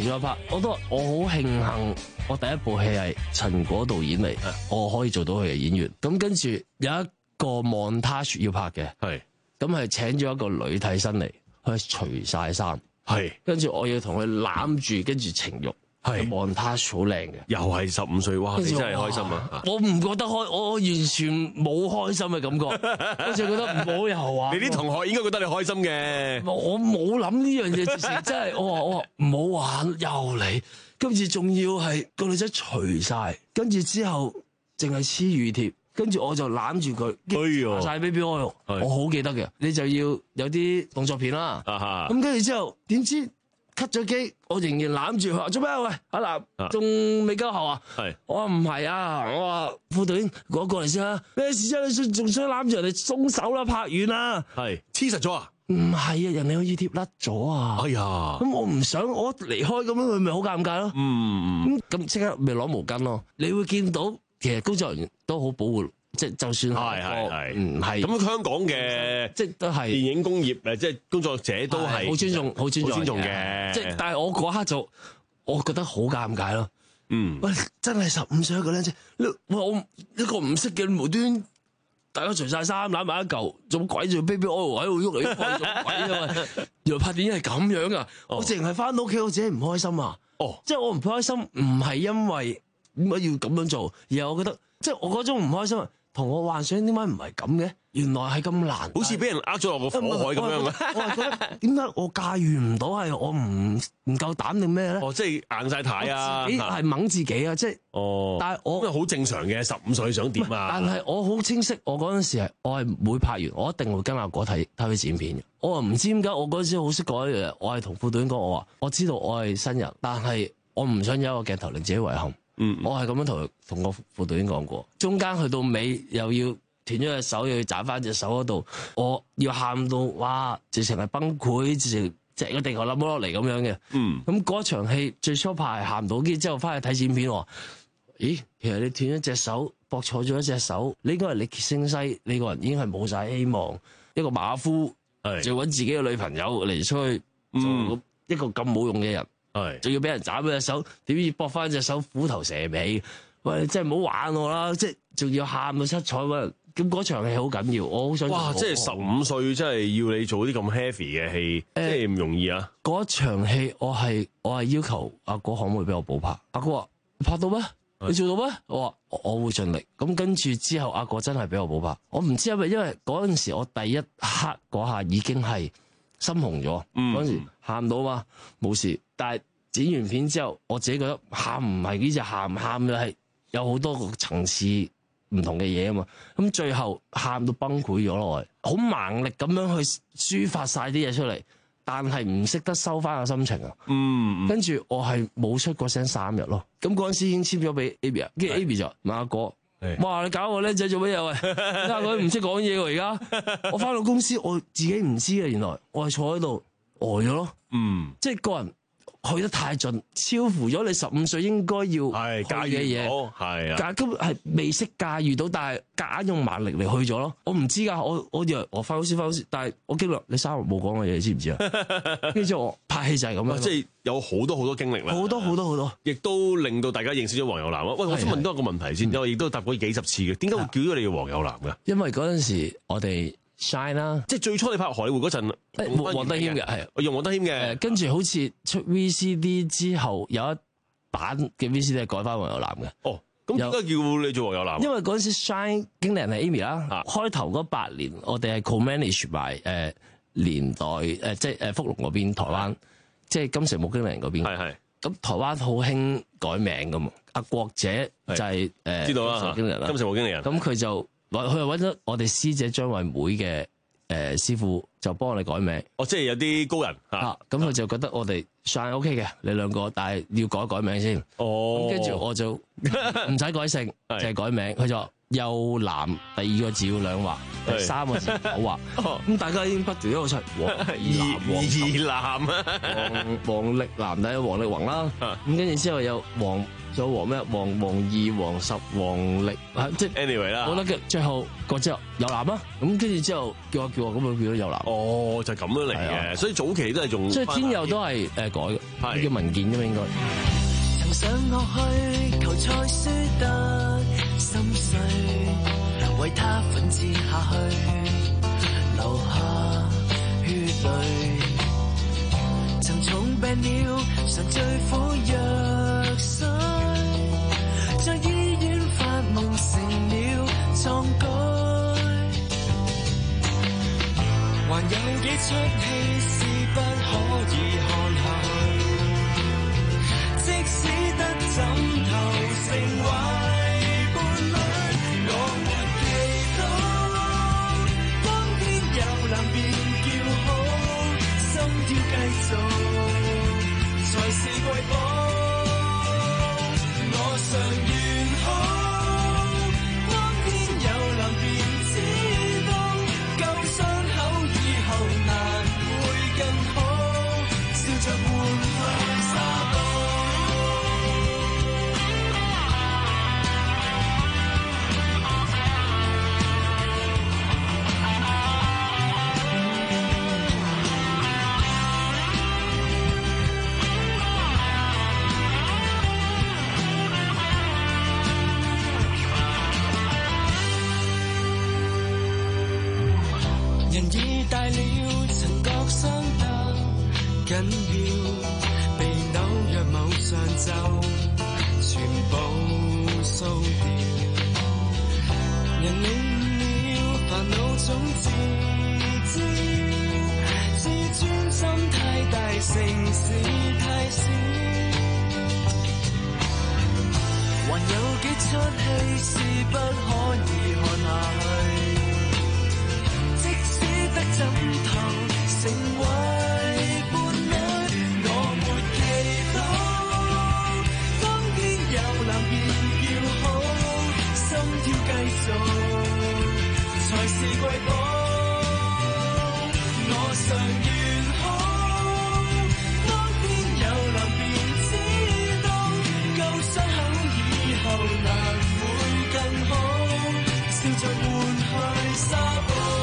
中一 part，我都話我好慶幸，我第一部戲係陳果導演嚟，我可以做到佢嘅演員。咁跟住有一個 montage 要拍嘅， 係咁係請咗一個女替身嚟，佢除晒衫， 係跟住我要同佢攬住，跟住情慾。係 montage 好靚嘅， 又係十五歲，哇！你真係開心啊！ 我唔覺得開，我完全冇開心嘅感覺，我就覺得唔好又玩。 你啲同學應該覺得你開心嘅。 我冇諗呢樣嘢，直情真係我話我話唔好玩，又嚟，跟住仲要係個女仔除晒，跟住之後淨係黐乳貼，跟住我就攬住佢，搽晒 baby oil，我好記得嘅。你就要有啲動作片啦，咁跟住之後點知？cut 咗機，我仍然攬住佢話做咩？喂，阿南仲未夠喉啊？係，我話唔係啊，我話副導演過過嚟先啦。咩事啫？你仲想攬住人哋鬆手啦？拍完啦， 係黐實咗啊？ 唔係啊，人哋個耳貼甩咗啊！ 哎呀， 咁我唔想我離開咁樣，佢咪好尷尬咯。 嗯， 咁咁即刻咪攞毛巾咯。你會見到其實工作人員都好保護。即就算係係係，嗯係。咁香港嘅即都係電影工業誒，即係工作者都係好尊重，好尊重， 尊重嘅。 即但係我嗰刻就，我覺得好尷尬咯。 嗯， 喂，真係十五歲一個僆仔，我一個唔識嘅無端，大家除晒衫攬埋一嚿，做鬼做 baby oil 喺度喐嚟喐去，做鬼啊！原來拍電影係咁樣啊！我淨係翻到屋企，我自己唔開心啊！哦，即係我唔開心，唔係因為點解要咁樣做，而係我覺得，即係我嗰種唔開心啊！同我幻想點解唔係咁嘅？原來係咁難， 好似俾人呃咗落個火海咁樣嘅。 我係覺得點解我駕馭唔到？係我唔唔夠膽定咩咧？ 哦，即係硬晒太啊！ 自己係掹自己啊！即係哦， 但係我因為好正常嘅，十五歲想點啊？ 但係我好清晰，我嗰陣時係我係每拍完，我一定會跟阿果睇睇佢剪片嘅。我話唔知點解，我嗰陣時好識講一樣嘢，我係同副導演講，我話我知道我係新人，但係我唔想有一個鏡頭令自己遺憾。嗯，我係咁樣同同個副導演講過，中間去到尾又要斷咗隻手，又要斬翻隻手嗰度，我要喊到哇，直情係崩潰，直情成個地球冧咗落嚟咁樣嘅。嗯，咁嗰場戲最初拍係喊唔到，跟住之後翻去睇剪片，咦，其實你斷咗隻手，駁錯咗一隻手，你應該係力竭聲嘶，你個人已經係冇晒希望，一個馬夫就揾自己嘅女朋友嚟出去做一個咁冇用嘅人。係，仲要俾人斬咗隻手，點知駁翻隻手虎頭蛇尾？喂，你真係唔好玩我啦！即係仲要喊到七彩喎。咁嗰場戲好緊要，我好想哇！即係十五歲，真係要你做啲咁 heavy 嘅戲，即係唔容易啊！ 嗰場戲我係我係要求阿哥可唔可以俾我補拍？阿哥話拍到咩？你做到咩？我話我會盡力。咁跟住之後，阿哥真係俾我補拍。我唔知係咪因為嗰陣時我第一刻嗰下已經係心紅咗，嗰陣時喊到嘛冇事。但係剪完片之後，我自己覺得喊唔係呢隻喊，喊嘅係有好多個層次唔同嘅嘢啊嘛。咁最後喊到崩潰咗落去，好盲力咁樣去抒發晒啲嘢出嚟，但係唔識得收翻個心情啊。嗯，跟住我係冇出過聲三日咯。咁嗰陣時已經簽咗俾 Abby 啊，跟住 Abby 就問阿哥：哇，你搞我僆仔做乜嘢喂？睇下佢唔識講嘢喎而家。我翻到公司我自己唔知啊，原來我係坐喺度呆咗咯。嗯，即係個人。去得太盡，超乎咗你十五歲應該要係駕馭嘅嘢，係啊，但係根本係未識駕馭到，但係夾硬用蠻力嚟去咗咯。我唔知㗎，我我以為我翻公司翻公司，但係我經歷你三日冇講嘅嘢，你知唔知啊？跟住我拍戲就係咁樣， 即係有好多好多經歷啦， 好多好多好多， 亦都令到大家認識咗黃又南啊！喂，我想問多一個問題先，因為亦都答過幾十次嘅，點解會叫咗你黃又南㗎？ 因為嗰陣時我哋 shine 啦， 即係最初你拍荷里活嗰陣， 誒黃德謙嘅係， 我用黃德謙嘅， 跟住好似出 V C D 之後有一版嘅 V C D 係改翻黃又南嘅。 哦，咁點解叫你做黃又南？ 因為嗰陣時 shine 經理人係 Amy 啦，啊、開頭嗰八年我哋係 co-manage 埋誒年代誒、呃、即係誒福隆嗰邊台灣，即係金城武經理人嗰邊。係係。咁台灣好興改名噶嘛？阿國姐就係誒知道啦， 經理人啦， 金城武經理人。 咁佢就。佢又揾咗我哋師姐張惠妹嘅誒師傅，就幫我哋改名。 哦，即係有啲高人啊，咁佢就覺得我哋算 OK 嘅，你兩個，但係要改改名先。哦，跟住我就唔使改姓，就係改名。佢就話又南第二個字要兩畫，第三個字唔好畫。咁大家已經不斷喺度出黃二南啊，黃黃力南，第一黃力宏啦。咁跟住之後有黃仲有黃咩？黃黃二、黃十、黃力，即係 anyway 啦。 我覺得最後個之後有男啊，咁跟住之後叫我叫我咁樣變咗有男。 哦，就咁樣嚟嘅，所以早期都係仲。 所以天佑都係誒改嘅，叫文件啫嘛應該。 曾上落去求賽輸得心碎，為他奮戰下去，流下血淚。曾重病了，常最苦藥水，在醫院發夢成了壯舉，還有幾出戲是不可以看下去，即使得枕頭成為伴侶，我沒祈禱當天有男便叫好，心跳繼續才是瑰寶，我常願好當天有男便知道舊傷口以後難會更好，笑着換去沙堡。人已大了，曾覺傷得緊要，被紐約某上晝全部掃掉。人領悟了，煩惱總自招，自尊心太大，城市太小，還有幾出戲是不可以看下去。得枕頭成為伴侶，我沒祈禱當天有男便叫好，心跳繼續才是瑰寶，我常願好當天有男便知道舊傷口以後難會更好，笑着換去沙堡。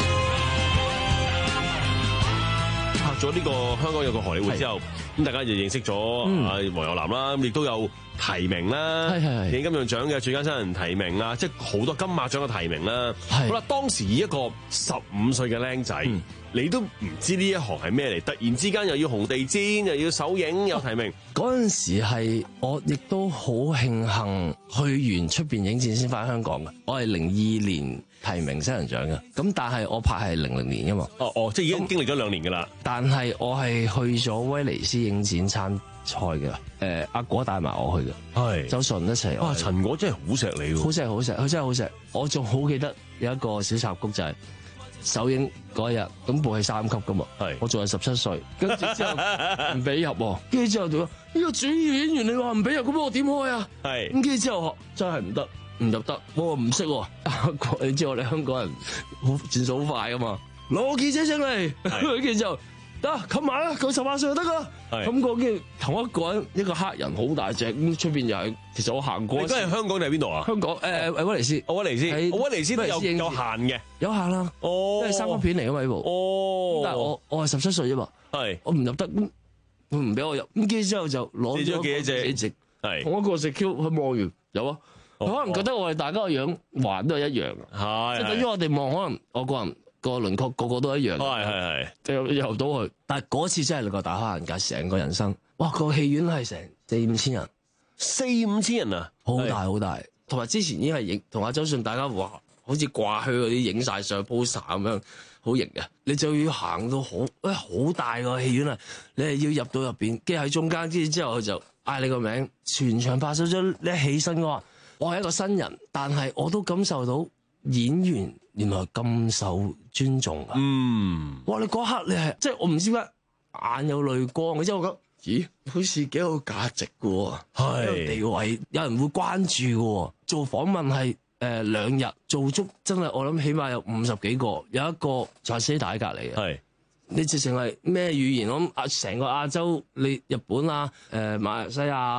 咗呢個香港有個荷里活之後，咁大家就認識咗啊黃又南啦，咁亦都有提名啦，電影金像獎嘅最佳新人提名啦，即係好多金馬獎嘅提名啦。好啦，當時以一個十五歲嘅僆仔，嗯、你都唔知呢一行係咩嚟，突然之間又要紅地氈，又要首映，又提名。 嗰陣、哦、時係我亦都好慶幸去完出邊影展先翻香港嘅，我係零二年提名新人獎嘅，咁但係我拍係零零年㗎嘛。哦哦，即係已經經歷咗兩年㗎啦。但係我係去咗威尼斯影展參賽嘅，誒、呃、阿果帶埋我去嘅，係周迅一齊。哇，陳果真係好錫你喎，好錫好錫，佢真係好錫。我仲好記得有一個小插曲就係、是、首映嗰日，咁部戲三級㗎嘛，係我仲係十七歲，跟住之後唔俾入，跟住之後點啊？呢、這個主要演員你話唔俾入，咁我點開啊？係咁，跟住之後真係唔得。唔入得，我唔識喎。你知我哋香港人好轉數好快噶嘛？攞記者證嚟，跟住之後得冚埋啦，佢十八歲就得噶啦。咁嗰件同一個人，一個黑人好大隻，咁出邊又係，其實我行過。你嗰係香港定係邊度啊？香港誒誒威尼斯，我威尼斯，我威尼斯都有有限嘅，有限啦。哦，因為三級片嚟噶嘛呢部。哦，但係我我係十七歲啫嘛，係我唔入得，咁佢唔俾我入。咁跟住之後就攞咗記者證，係同一個食 Q 去望完有啊。佢可能覺得我哋大家個樣還都係一樣，係即係等於我哋望，可能我個人個輪廓個個都一樣，係係係，就入到去。但係嗰次真係能夠打開眼界，成個人生，哇！個戲院係成四五千人，四五千人啊，好大好大。同埋之前已經係影同阿周迅，大家話好似掛靴嗰啲影晒上 poster 咁樣，好型嘅。你就要行到好誒好大個戲院啊！你係要入到入邊，跟住喺中間，跟住之後佢就嗌你個名，全場拍手掌，你一起身嘅話。我係一個新人，但係我都感受到演員原來咁受尊重噶。嗯，哇！你嗰刻你係即係我唔知點解眼有淚光，然之後我覺得，咦，好似幾有價值嘅喎，係有地位，有人會關注嘅喎。做訪問係誒兩日做足，真係我諗起碼有五十幾個，有一個就係死打喺隔離嘅。係你直情係咩語言？我諗啊，成個亞洲，你日本啊、誒馬來西亞。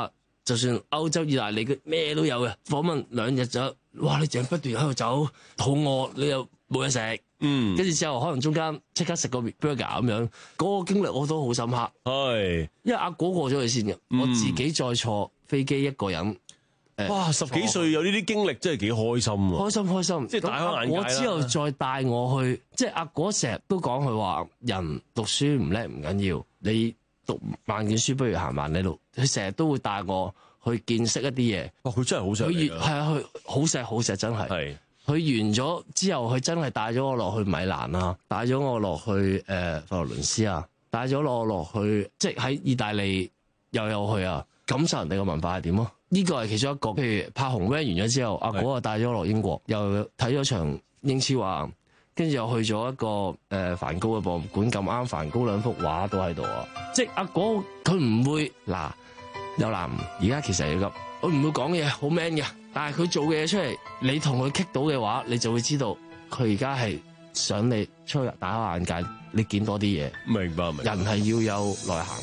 就算歐洲、意大利嘅咩都有嘅。訪問兩日就，哇！你淨係不斷喺度走，肚餓你又冇嘢食，嗯，跟住之後可能中間即刻食個 burger 咁樣，嗰、個經歷我都好深刻。 係， 因為阿果過咗去先嘅， 嗯、 我自己再坐飛機一個人。 哇！十幾歲有呢啲經歷真係幾開心喎！ 開心開心， 即係大開眼界啦。 我之後再帶我去，即係阿果成日都講佢話，人讀書唔叻唔緊要，你讀萬卷書不如行萬里路。佢成日都會帶我去見識一啲嘢。 哇！佢真係好錫你㗎。 係啊，佢好錫好錫，真係。係。佢完咗之後，佢真係帶咗我落去米蘭啊，帶咗我落去誒、呃、佛羅倫斯啊，帶咗我落去，即係喺意大利又有去啊，感受人哋嘅文化係點咯。呢個係其中一個，譬如拍紅 van 完咗之後，阿果啊帶咗我落英國，又睇咗場英超啊，跟住又去咗一個誒、呃、梵高嘅博物館，咁啱梵高兩幅畫都喺度啊！即係阿果佢唔會嗱有男，而家其實係咁，佢唔會講嘢好 man 嘅，但係佢做嘅嘢出嚟，你同佢棘到嘅話，你就會知道佢而家係想你出去打開眼界，你見多啲嘢。 明白，明白。 人係要有內涵。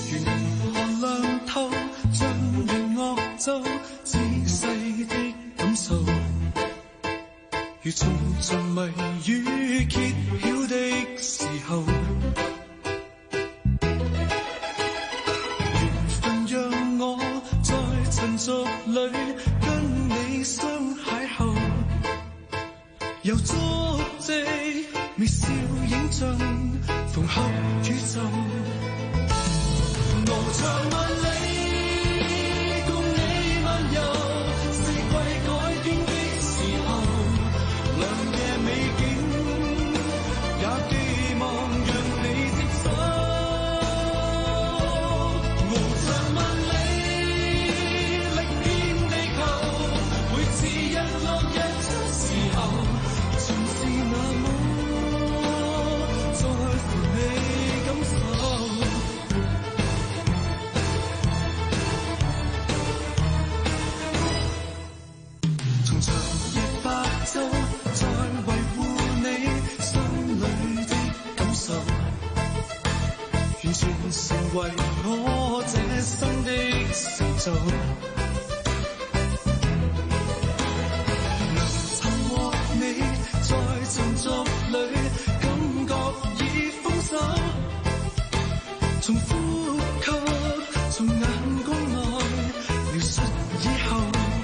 奏仔細的感受，如重重謎語揭曉的時候，緣分讓我在塵俗裏跟你相邂逅，由足跡微笑影像縫合宇宙，無常萬里。成為我這生的成就，能尋獲你在塵俗裏，感覺已豐收，從呼吸，從眼光內描述以後，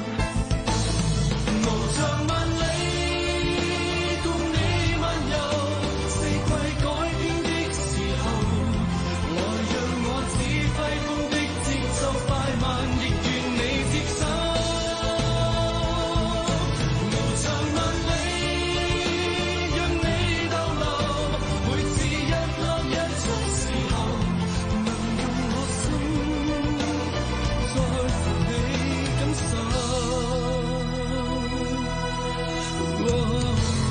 無常萬里，共你漫遊，四季改變的時候。揮風的節奏快慢，亦願你接受。無常萬里，讓你逗留。每次日落日出時候，能用我心在乎你感受。哦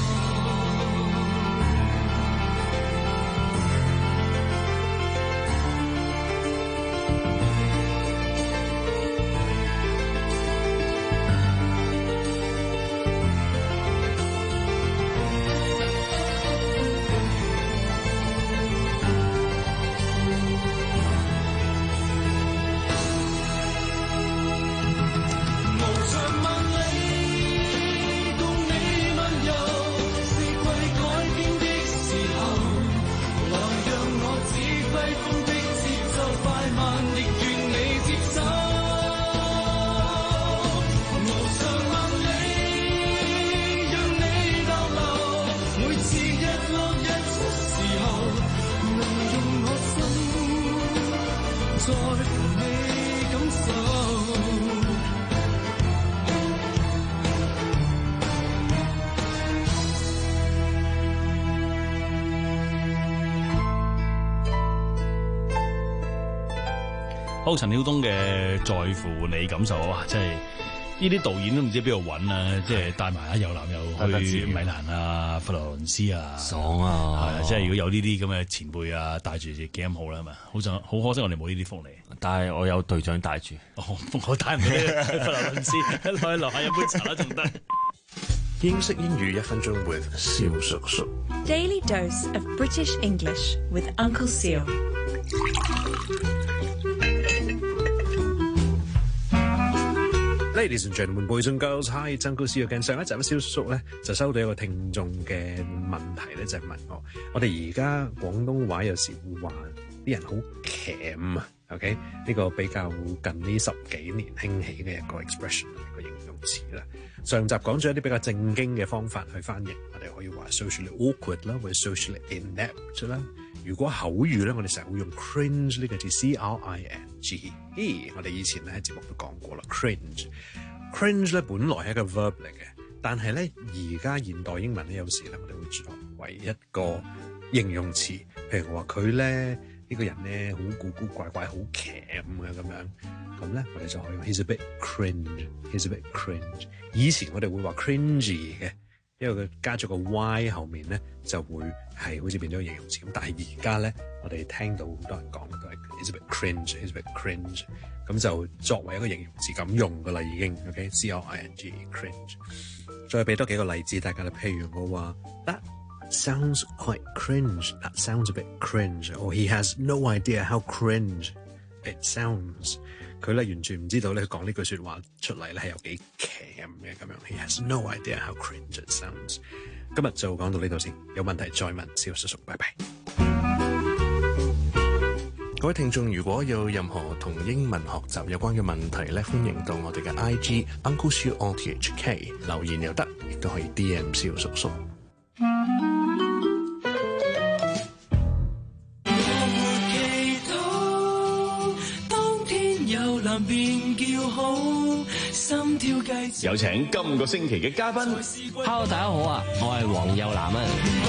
好，陳曉東嘅在乎你感受啊，即係呢啲導演都唔知邊度揾啊，即係帶埋阿遊男又去米蘭啊、佛羅倫斯啊， 爽啊！ 係即係如果有呢啲咁嘅前輩啊帶住，幾咁好啦嘛。好想好可惜我哋冇呢啲福利， 但係我有隊長帶住， 哦、我帶唔到去佛羅倫斯，落去樓下飲杯茶啦，仲得。 英式英語一分鐘 with 蕭叔叔。 Daily dose of British English with Uncle Seal。 Ladies and gentlemen, boys and girls, hi， 曾高師嘅上一集咧，蕭叔叔咧就收到一個聽眾嘅問題咧，就係、是、問我，我哋而家廣東話有時會話啲人好鉗啊 ，OK？ 呢個比較近呢十幾年興起嘅一個 expression， 一個形容詞啦。上集講咗一啲比較正經嘅方法去翻譯，我哋可以話 socially awkward 啦，或者 socially inept 啦。如果口語咧，我哋成日會用 cringe 呢個字 ，C R I N G。咦，我哋以前咧喺節目都講過啦 ，cringe。cringe 咧本來係一個 verb 嚟嘅，但係咧而家現代英文咧有時咧我哋會作為一個形容詞，譬如話佢咧呢、呢個人咧好古古怪怪、好鉗嘅咁樣，咁咧我哋就可以用 he's a bit cringe，he's a bit cringe。以前我哋會話 cringy 嘅。因為佢加咗個 Y 後面咧，就會係好似變咗形容詞咁。但係而家咧，我哋聽到好多人講都係 it's a bit cringe，it's a bit cringe， 咁就作為一個形容詞咁用噶啦，已經 OK，C R I N G cringe。再俾多幾個例子大家啦，譬如我話 That sounds quite cringe，That sounds a bit cringe，or he has no idea how cringe it sounds。佢咧完全唔知道咧，講呢句説話出嚟咧係有幾鉗嘅咁樣。He has no idea how cringe it sounds。今日就講到呢度先，有問題再問蕭叔叔，拜拜。各位聽眾，如果有任何同英文學習有關嘅問題咧，歡迎到我哋嘅 I G Uncle Siu O T H K 留言又得，亦都可以 D M 蕭叔叔。 有請今個星期嘅嘉賓。 Hello， 大家好啊，我係黃又南啊。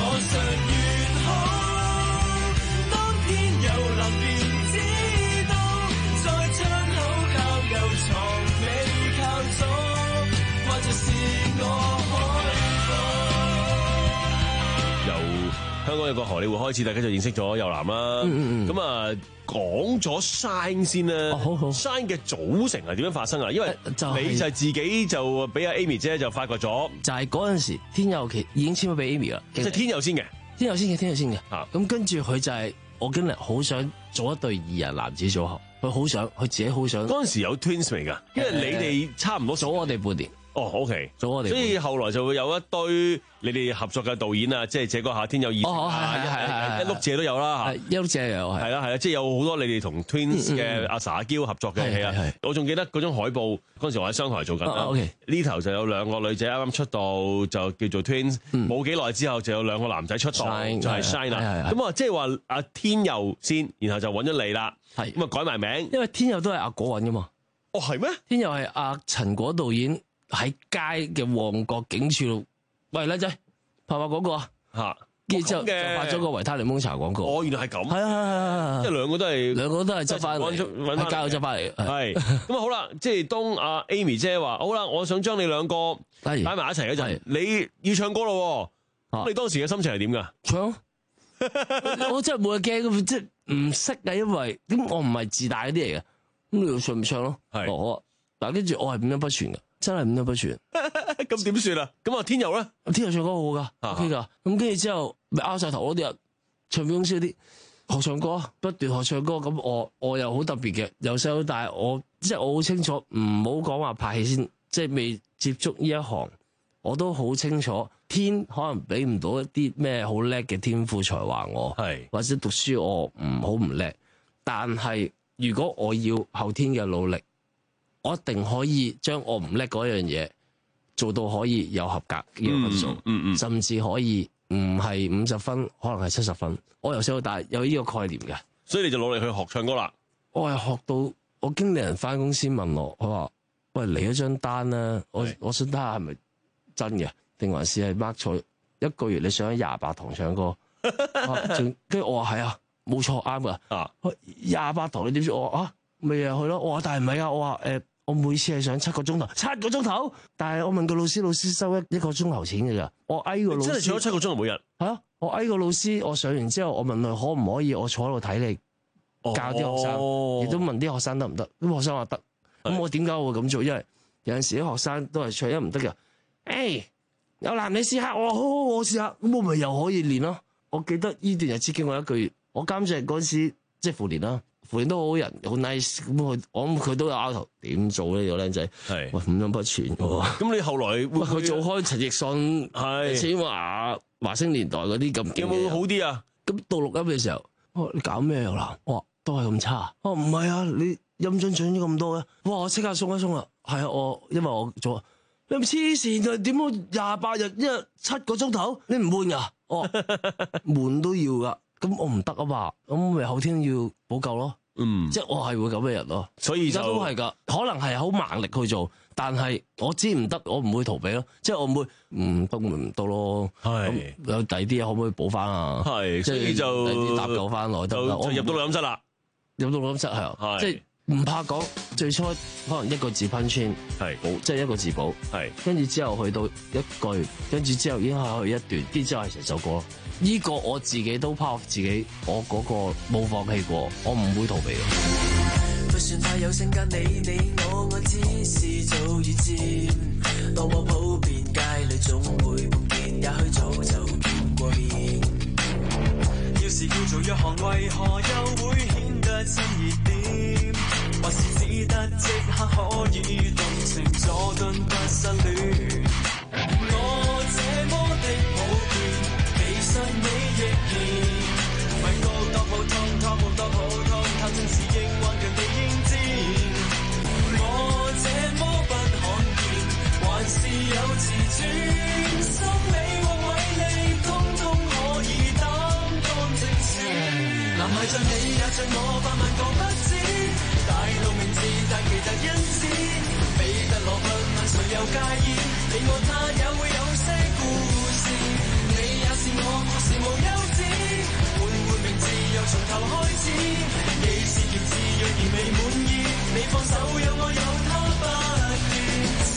由香港有個荷里活開始，大家就認識咗又南啦。咁啊、嗯，講咗 Shine 先啦。哦，好好。Shine 嘅組成係點樣發生啊？因為你就係自己就俾阿 Amy 姐就發掘咗， 就係嗰陣時天佑其已經簽咗俾 Amy 啦。 即係天佑先嘅， 天佑先嘅，天佑先嘅。啊，咁跟住佢就係、是、我經歷好想做一對二人男子組合，佢好想，佢自己好想。 嗰陣時有 twins 嚟㗎，因為你哋差唔多早我哋半年。 哦 ，OK， 早我哋， 所以後來就會有一堆你哋合作嘅導演啊，即係這個夏天有異哦，係係係一碌蔗都有啦嚇， 一碌蔗有係啦係啦，即係有好多你哋同 Twins 嘅阿 sa 阿嬌合作嘅戲啊，我仲記得嗰張海報嗰陣時我喺商台做緊啦，呢頭就有兩個女仔啱啱出道就叫做 Twins，冇幾耐之後就有兩個男仔出道就係 Shine 啦，咁啊即係話阿天佑先，然後就揾咗你啦，咁啊改埋名， 因為天佑都係阿果揾噶嘛， 哦係咩？ 天佑係阿陳果導演。喺街嘅旺角警署度，喂靚仔拍拍廣告啊！嚇，跟住之後就拍咗個維他檸檬茶廣告。 哦，原來係咁。 係啊係啊， 即係兩個都係兩個都係執翻嚟，喺街度執翻嚟。係咁啊好啦，即係當阿 Amy 姐話好啦，我想將你兩個擺埋一齊嗰陣，你要唱歌咯。咁你當時嘅心情係點㗎？ 唱，我真係冇嘢驚，即係唔識嘅，因為咁我唔係自大嗰啲嚟嘅。咁你要唱唔唱咯？係我嗱，跟住我係五音不全嘅。真係五音不全， 咁點算啊？咁啊天佑咧， 天佑唱歌好噶 ，OK 噶。咁跟住之後，咪拗晒頭嗰啲人，唱片公司嗰啲學唱歌，不斷學唱歌。咁我我又好特別嘅，由細到大，我即係我好清楚，唔好講話拍戲先，即係未接觸呢一行，我都好清楚，天可能俾唔到一啲咩好叻嘅天賦才華我，係或者讀書我唔好唔叻，但係如果我要後天嘅努力。我一定可以將我唔叻嗰樣嘢做到可以有合格嘅分數，嗯嗯嗯、甚至可以唔係五十分，可能係七十分。我由細到大有呢個概念嘅， 所以你就努力去學唱歌啦。 我係學到我經理人翻公司問我，佢話：喂，嚟咗張單啦，我我想睇下係咪真嘅，定還是係 mark 錯？一個月你上咗廿八堂唱歌，跟住、啊、我話係啊，冇錯啱噶。啊，廿八堂你點知？我話啊，咪又去咯。我話但係唔係啊，我話誒。呃我每次係上七個鐘頭，七個鐘頭，但係我問個老師，老師收一一個鐘頭錢嘅咋？我嗌個老師真係上咗七個鐘頭每日。 係啊，我嗌個老師，我上完之後，我問佢可唔可以我坐喺度睇你教啲學生，亦、哦、都問啲學生得唔得？咁學生話得，咁我點解我會咁做？因為有陣時啲學生都係唱得唔得嘅。誒、hey，有男你試下，我好好我試下，咁我咪又可以練咯。我記得呢段日子經過一個月，我監製嗰陣時即係副年啦。 父親都好人，好 nice。咁佢我諗佢都有拗頭，點做呢個僆仔？ 係喂，五音不全喎。 咁你後來會佢做開陳奕迅、 係千華、華星年代嗰啲咁勁嘅， 有冇好啲啊？ 咁到錄音嘅時候，哦，你搞咩啊？我話都係咁差。哦，唔係啊，你音準準咗咁多咧。哇！我即刻鬆一鬆啦。係啊，我因為我做。你黐線㗎？點解廿八日一日七個鐘頭？你唔悶㗎？哦，悶都要㗎。咁我唔得啊嘛。咁咪後天要補救咯。 嗯， 即係我係會咁嘅人咯。 所以就而家都係㗎。可能係好盲力去做，但係我知唔得，我唔會逃避咯。即係我唔會唔得咪唔得咯。 係有第二啲嘢可唔可以補翻啊？ 係， 即係就第二啲搭救翻來得就就入到錄音室啦。 入到錄音室係啊，即係。唔怕講，最初可能一個字噴穿， 係補，即係一個字補， 係， 跟住之後去到一句，跟住之後已經係去一段，跟住之後係成首歌咯。呢個我自己都拋自己，我嗰個冇放棄過，我唔會逃避嘅。 不算太有性格，你你我我只是早已知，多麼普遍，街裏總會碰見，也許早就見過面。要是叫做約翰，為何又會顯得親熱點？或是只得即刻可以動情，佐敦不失戀。我這麼的普遍，其實你亦然。米高多普通，湯姆多普通，談情時應頑強地應戰。我這麼不罕見，還是有自尊，心美或偉利，通通可以擔當正選。男孩像你也像我，百萬個不止。大路名字，但奇特因子。彼得羅問問誰又介意？你我他也會有些故事。你也是我故事無休止。換換名字又從頭開始。既是喬治，若然未滿意，你放手讓我有他不斷試。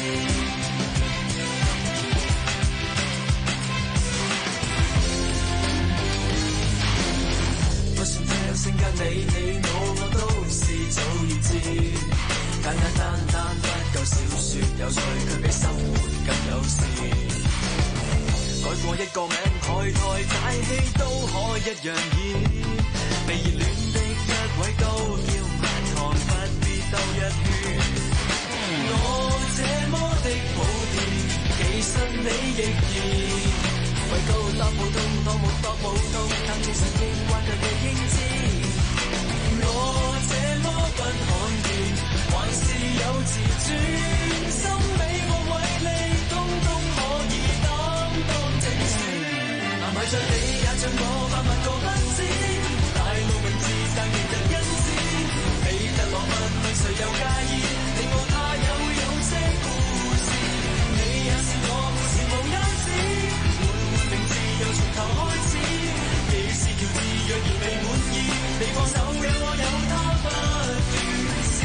不算太有性格，你你我我都是早已知，簡簡單單不夠小説有趣，卻比生活更有事。改過一個名，台台大戲都可一樣演。被熱戀的一位都叫埋堂，不必兜一圈。我這麼的普遍，其實你亦然。位高多普通，多冇多普通，但其實應慣佢嘅應知。我這麼不罕見，還是有自尊，心美和偉利，通通可以擔當正選。男孩像你也像我，百萬個不止，大路名字但奇特因子。彼得羅問問誰又介意？你我他也會有些故事。你也是我故事無休止，換換名字又從頭開始。既是喬治，若然未滿意，你放手讓我有他不斷試。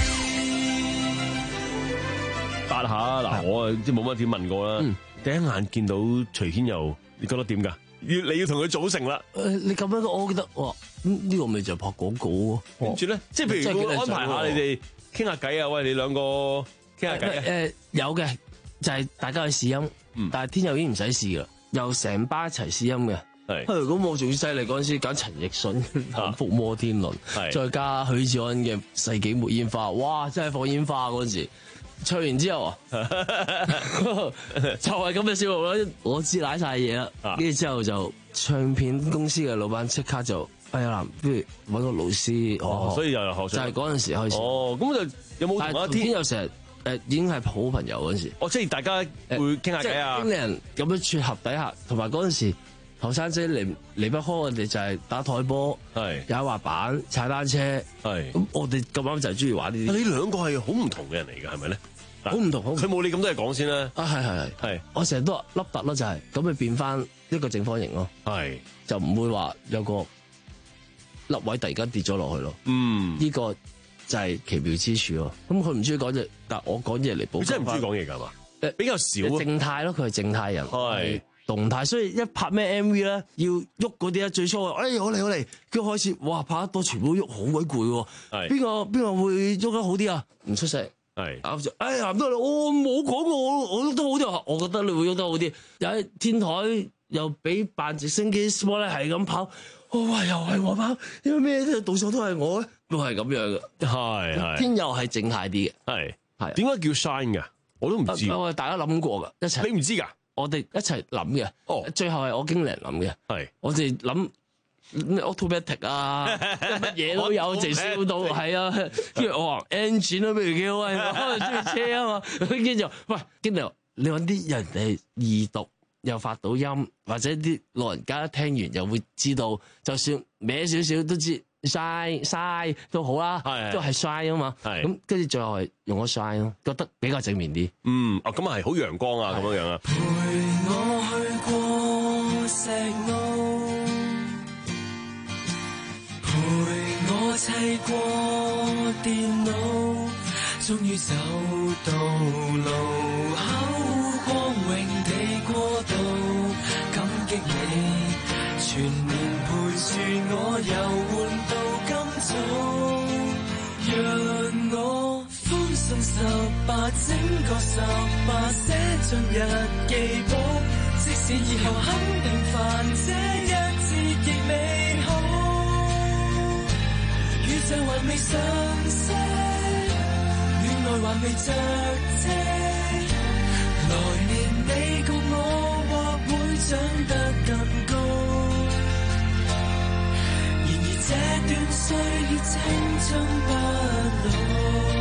答下嗱，我啊即係冇乜點問過啦。 嗯、 第一眼見到徐天佑，你覺得點㗎？要你要同佢組成啦。 誒，你咁樣我覺得哇，呢、這個咪就係拍廣告喎。 跟住咧，即係譬如安排下你哋傾下偈啊，喂，你兩個傾下偈。誒、 呃、有嘅，就係、是、大家去試音， 嗯、 但係天佑已經唔使試噶，又成班一齊試音嘅。係，咁我仲要犀利嗰陣時揀陳奕迅《幸福摩天輪》，再加許志安嘅《世紀末煙花》，哇！真係放煙花嗰陣時，唱完之後啊，就係咁嘅笑容啦，我知瀨晒嘢啦，跟住之後就唱片公司嘅老闆即刻就，哎呀，不如揾個老師， 哦，所以又學就係嗰陣時開始。 哦，咁就有冇同阿天佑成日誒已經係好朋友嗰陣時？ 哦，即係大家會傾下偈啊， 經理人咁樣撮合底下，同埋嗰陣時。後生仔離離不開我哋就係打台波， 係踩滑板、踩單車， 係咁我哋咁啱就係中意玩呢啲。 你兩個係好唔同嘅人嚟㗎，係咪咧？ 好唔同， 佢冇你咁多嘢講先啦。 啊，係係係係， 我成日都話凹凸咯，就係咁咪變翻一個正方形咯。 係就唔會話有個粒位突然間跌咗落去咯。 嗯， 呢個就係奇妙之處咯。咁佢唔中意講嘢，但我講嘢嚟補。 佢真係唔中意講嘢㗎嘛？誒，比較少啊。 靜態咯，佢係靜態人。 係。 動態，所以一拍咩 M V 咧，要喐嗰啲咧，最初誒好嚟好嚟，跟住開始，哇拍得多全部喐好鬼攰喎。係邊個邊個會喐得好啲啊？唔出聲。係啱就，哎呀唔得啦，我冇講過，我我喐得好啲，我覺得你會喐得好啲。又喺天台又俾扮直升機 sport 咧，係咁跑。哇！又係我跑，因為咩咧？到數都係我咧，都係咁樣嘅。 係係。 天又係靜態啲嘅。 係係。 點解叫 shine 㗎？我都唔知。 我哋大家諗過㗎，一齊。 你唔知㗎？ 我哋一齊諗嘅。哦。最後係我經理人諗嘅。 係。 我哋諗。咩 automatic 啊，乜嘢都有，直燒到係啊，跟住我話 engine 都俾佢叫啊，我中意車啊嘛，跟住喂，跟住你揾啲人哋易讀又發到音，或者啲老人家聽完又會知道，就算歪少少都知 shine shine 都好啦，都係 shine 啊嘛，咁跟住最後係用咗 shine 咯，覺得比較正面啲。 嗯，哦咁係好陽光啊，咁樣樣啊。 陪我去過石澳。陪我砌過電腦，終於走到路口，光榮地過渡，感激你全年陪住我遊玩到今早，讓我歡送十八，整個十八寫進日記簿，即使以後肯定煩，這一節亦美好。宇宙還未上色，戀愛還未着車，來年你共我或會長得更高，然而這段歲月青春不老。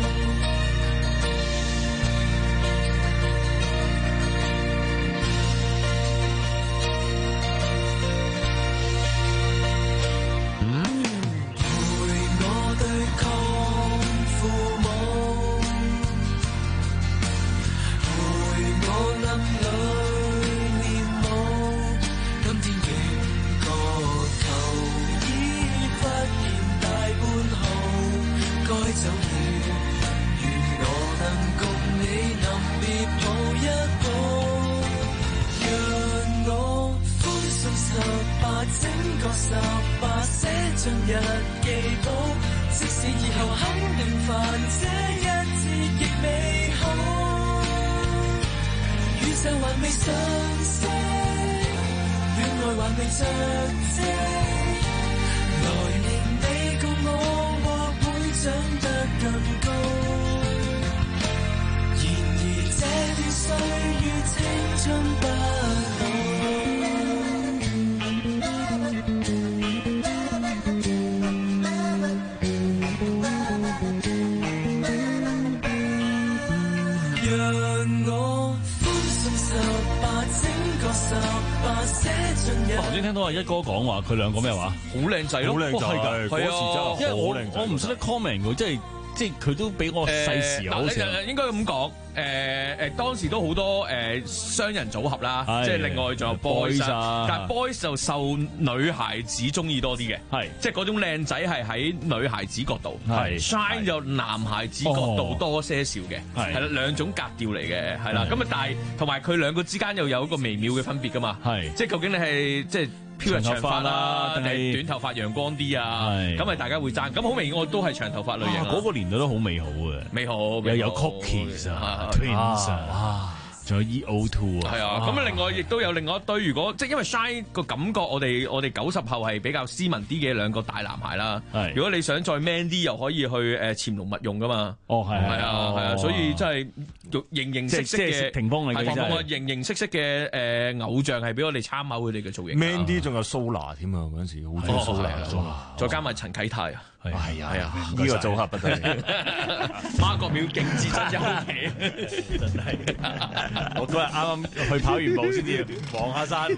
頭先聽到阿一哥講話，佢兩個咩話？好靚仔咯， 好靚仔， 係㗎， 嗰時真係因為我好靚仔我唔識得 comment 喎，即係即係佢都俾我細時好似。 嗱，應該咁講。誒誒，當時都好多誒雙人組合啦，即係另外仲有 boys 啊，但係 boys 就受女孩子中意多啲嘅，係即係嗰種靚仔係喺女孩子角度，係 shine 就男孩子角度多些少嘅，係啦，兩種格調嚟嘅，係啦，咁啊但係同埋佢兩個之間又有一個微妙嘅分別噶嘛，係即係究竟你係即係飄逸長髮啦，定係短頭髮陽光啲啊？咁咪大家會爭，咁好明顯我都係長頭髮類型。 嗰個年代都好美好嘅， 美好又有 cookies 啊。Twins 啊，仲有 E O two 啊， 係啊，咁另外亦都有另外一堆，如果即係因為 Shine 個感覺，我哋我哋九十後係比較斯文啲嘅兩個大男孩啦。係，如果你想再 man 啲，又可以去誒潛龍勿用噶嘛。哦，係係啊係啊，所以真係形形色色嘅霆鋒嚟嘅， 係霆鋒啊，形形色色嘅誒偶像係俾我哋參考佢哋嘅造型。 man 啲仲有蘇娜添啊，嗰陣時好中意蘇娜，蘇娜， 再加埋陳啟泰啊。 係啊係啊，呢個組合不得了。 馬國淼勁至真有奇，真係。 我嗰日啱啱去跑完步先至望下山，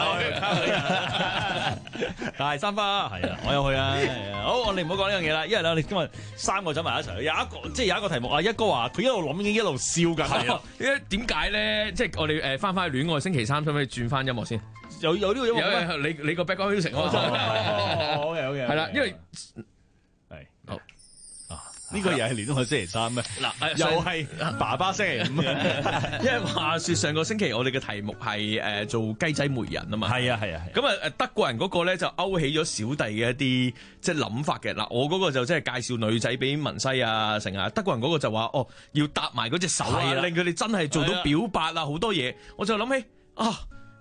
大三巴係啊，我有去啊。好，我哋唔好講呢樣嘢啦，因為咧，我哋今日三個走埋一齊，有一個即係有一個題目啊。一哥話佢一路諗已經一路笑緊，係啊。 點解咧？即係我哋誒翻返去戀愛星期三，可唔可以轉翻音樂先？ 有有呢個音樂有你你個 background music 啊？ 好嘅好嘅， 係啦，因為。 好啊！呢個又係連到去星期三咩？嗱，又係爸爸星期五。 因為話說上個星期我哋嘅題目係誒做雞仔媒人啊嘛。係啊係啊。咁啊誒德國人嗰個咧就勾起咗小弟嘅一啲即係諗法嘅。嗱，我嗰個就即係介紹女仔俾文西啊成啊。德國人嗰個就話哦要搭埋嗰隻手啊，令佢哋真係做到表白啊好多嘢。我就諗起啊。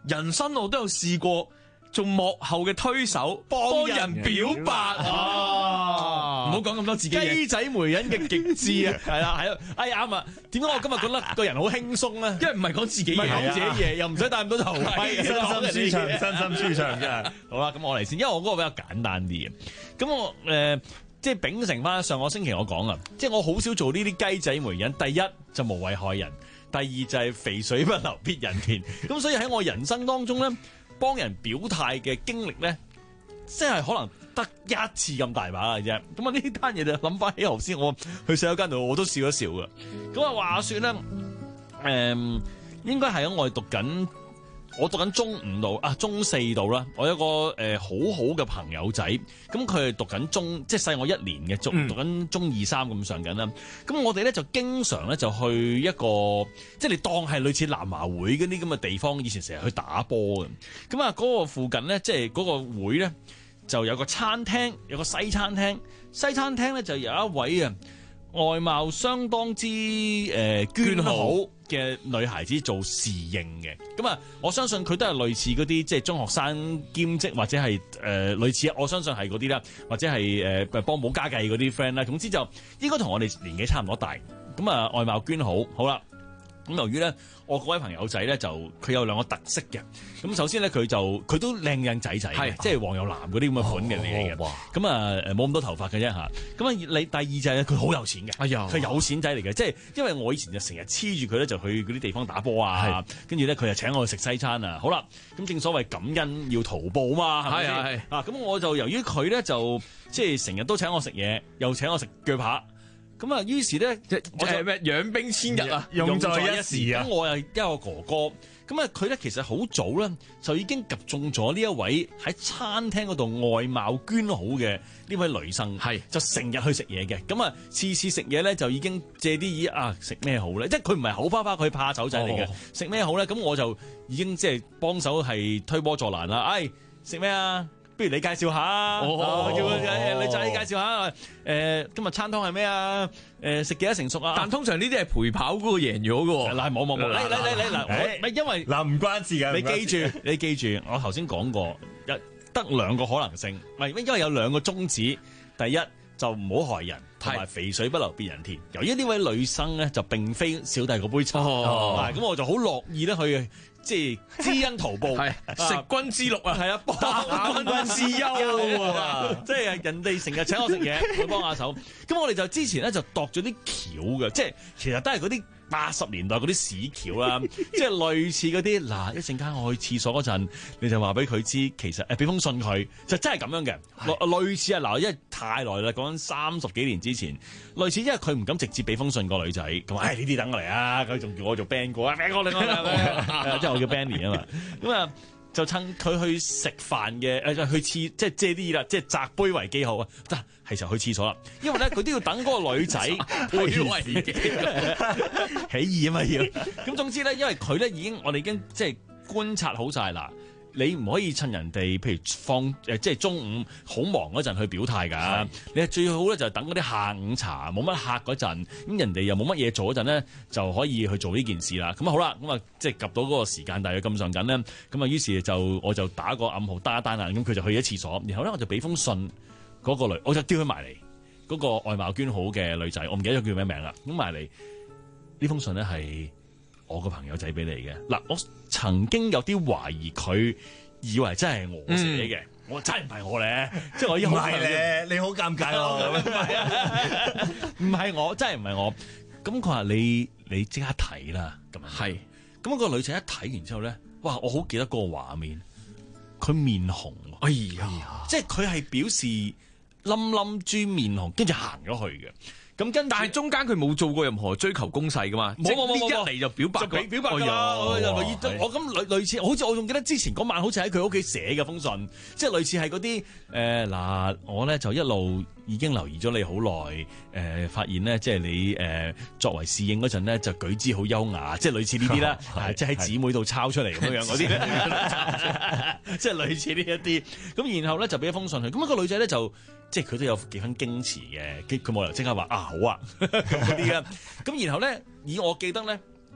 人生我都有試過做幕後嘅推手，幫人表白啊！唔好講咁多自己嘢， 雞仔媒人嘅極致啊！係啦，係啦，哎啱啊！點解我今日覺得個人好輕鬆咧？ 因為唔係講自己嘢， 唔係講自己嘢，又唔使戴咁多頭盔， 身心舒暢，身心舒暢啫。 好啦，咁我嚟先，因為我嗰個比較簡單啲嘅。咁我誒、呃、即係秉承翻上個星期我講啊，即係我好少做呢啲雞仔媒人。第一就無謂害人，第二就係肥水不流別人田。咁所以喺我人生當中咧，幫人表態嘅經歷咧，即係可能得一次咁大把嘅啫。咁啊呢單嘢就諗翻起頭先，我去洗手間度我都笑一笑嘅。咁啊話說咧，誒、嗯、應該係我哋讀緊。我讀緊中五度啊，中四度啦。我有一個誒、呃、好好嘅朋友仔，咁佢係讀緊中，即係細我一年嘅，讀讀緊中二三咁上緊啦。咁我哋咧就經常咧就去一個，即係你當係類似南華會嗰啲咁嘅地方，以前成日去打波嘅。咁啊嗰個附近咧，即係嗰個會咧就有個餐廳，有個西餐廳。西餐廳咧就有一位啊外貌相當之誒、呃、娟好嘅女孩子做侍應嘅，咁啊，我相信佢都係類似嗰啲即係中學生兼職或者係誒、呃、類似，我相信係嗰啲啦，或者係誒幫補家計嗰啲 friend 啦。總之就應該同我哋年紀差唔多大，咁啊外貌娟好，好啦。咁由於咧，我嗰位朋友仔咧就佢有兩個特色嘅。咁首先咧，佢就佢都靚靚仔仔嘅，即係黃又藍嗰啲咁嘅款嘅嚟嘅。咁啊誒冇咁多頭髮嘅啫嚇。咁啊你第二就係佢好有錢嘅，哎呀，佢有錢仔嚟嘅。即係因為我以前就成日黐住佢咧，就去嗰啲地方打波啊，跟住咧佢就請我去食西餐啊。好啦，咁正所謂感恩要圖報嘛，係咪先？係啊，咁我就由於佢咧就即係成日都請我食嘢，又請我食鋸扒。咁啊，於是咧，我就咩養兵千日啊，用在一時啊。咁我又一個哥哥，咁啊，佢咧其實好早咧就已經及中咗呢一位喺餐廳嗰度外貌娟好嘅呢位女生，係就成日去食嘢嘅。咁啊，次次食嘢咧就已經借啲意啊，食咩好咧？即係佢唔係口花花，佢怕醜仔嚟嘅。食咩好咧？咁我就已經即係幫手係推波助瀾啦。哎，食咩啊？不如你介紹下，哦、叫你仔介紹下。誒、呃，今日餐湯係咩啊？誒、呃，食幾多成熟啊？ 但通常呢啲係陪跑嗰個贏咗嘅。 嗱，冇冇冇，嚟嚟嚟嚟嗱，唔係因為嗱唔關事嘅。 你記住，你記住，我頭先講過，一得兩個可能性，唔係因為有兩個宗旨。第一就唔好害人，同埋肥水不流別人田。由於呢位女生咧就並非小弟嗰杯茶，咁、哦、我就好樂意咧去。即係知恩圖報，係食君之祿啊， 係啊，報君之憂啊，即係人哋成日請我食嘢，我幫下手。咁我哋就之前咧就度咗啲橋嘅，即係其實都係嗰啲八十年代嗰啲屎橋啦，即係類似嗰啲嗱，一陣間我去廁所嗰陣，你就話俾佢知，其實誒俾封信佢，就真係咁樣嘅，類似啊嗱，因為太耐啦，講緊三十幾年之前，類似因為佢唔敢直接俾封信個女仔，咁話誒呢啲等我嚟啊，佢仲叫我做 band 哥啊 band 哥你我即係我叫 Benny 啊嘛，咁啊就趁佢去食飯嘅誒去廁即係借啲啦，即係擲杯為記號啊，得係時候去廁所啦，因為咧佢都要等嗰個女仔杯為記起意啊嘛要，咁總之咧，因為佢咧已經我哋已經即係觀察好晒啦。你唔可以趁人哋譬如放誒即係中午好忙嗰陣去表態㗎，你係最好咧就係等嗰啲下午茶冇乜客嗰陣，咁人哋又冇乜嘢做嗰陣咧，就可以去做呢件事啦。咁啊好啦，咁啊即係及到嗰個時間大約咁上緊咧，咁啊於是就我就打個暗號單一單啊，咁佢就去咗廁所，然後咧我就俾封信嗰個女，我就叫佢埋嚟嗰個外貌娟好嘅女仔，我唔記得咗叫咩名啦，咁埋嚟呢封信咧係我個朋友仔俾你嘅。嗱，我曾經有啲懷疑佢以為真係我寫嘅，嗯、我真係唔係我咧，即係我已經好唔係咧， 你好尷尬咯， 唔係我，真係唔係我。咁佢話你你即刻睇啦，咁樣係。咁、那個女仔一睇完之後咧，哇！我好記得嗰個畫面，佢面紅，哎呀，即係佢係表示冧冧豬面紅，跟住行咗去嘅。咁跟， 但係中間佢冇做過任何追求攻勢噶嘛？冇冇冇冇，一嚟就表白， 就表白㗎啦！我咁類類似，好似我仲記得之前嗰晚好似喺佢屋企寫嘅封信，即係類似係嗰啲誒嗱，我咧就一路已經留意咗你好耐，誒、呃、發現咧即係你誒、呃、作為侍應嗰陣咧就舉止好優雅，即係類似呢啲啦，即係喺姊妹度抄出嚟咁樣樣嗰啲，即係類似呢一啲。咁然後咧就俾一封信佢，咁、那、一個女仔咧就。即係佢都有幾分矜持嘅，佢冇理由即刻話啊好啊咁嗰啲啊，咁然後咧，以我記得咧，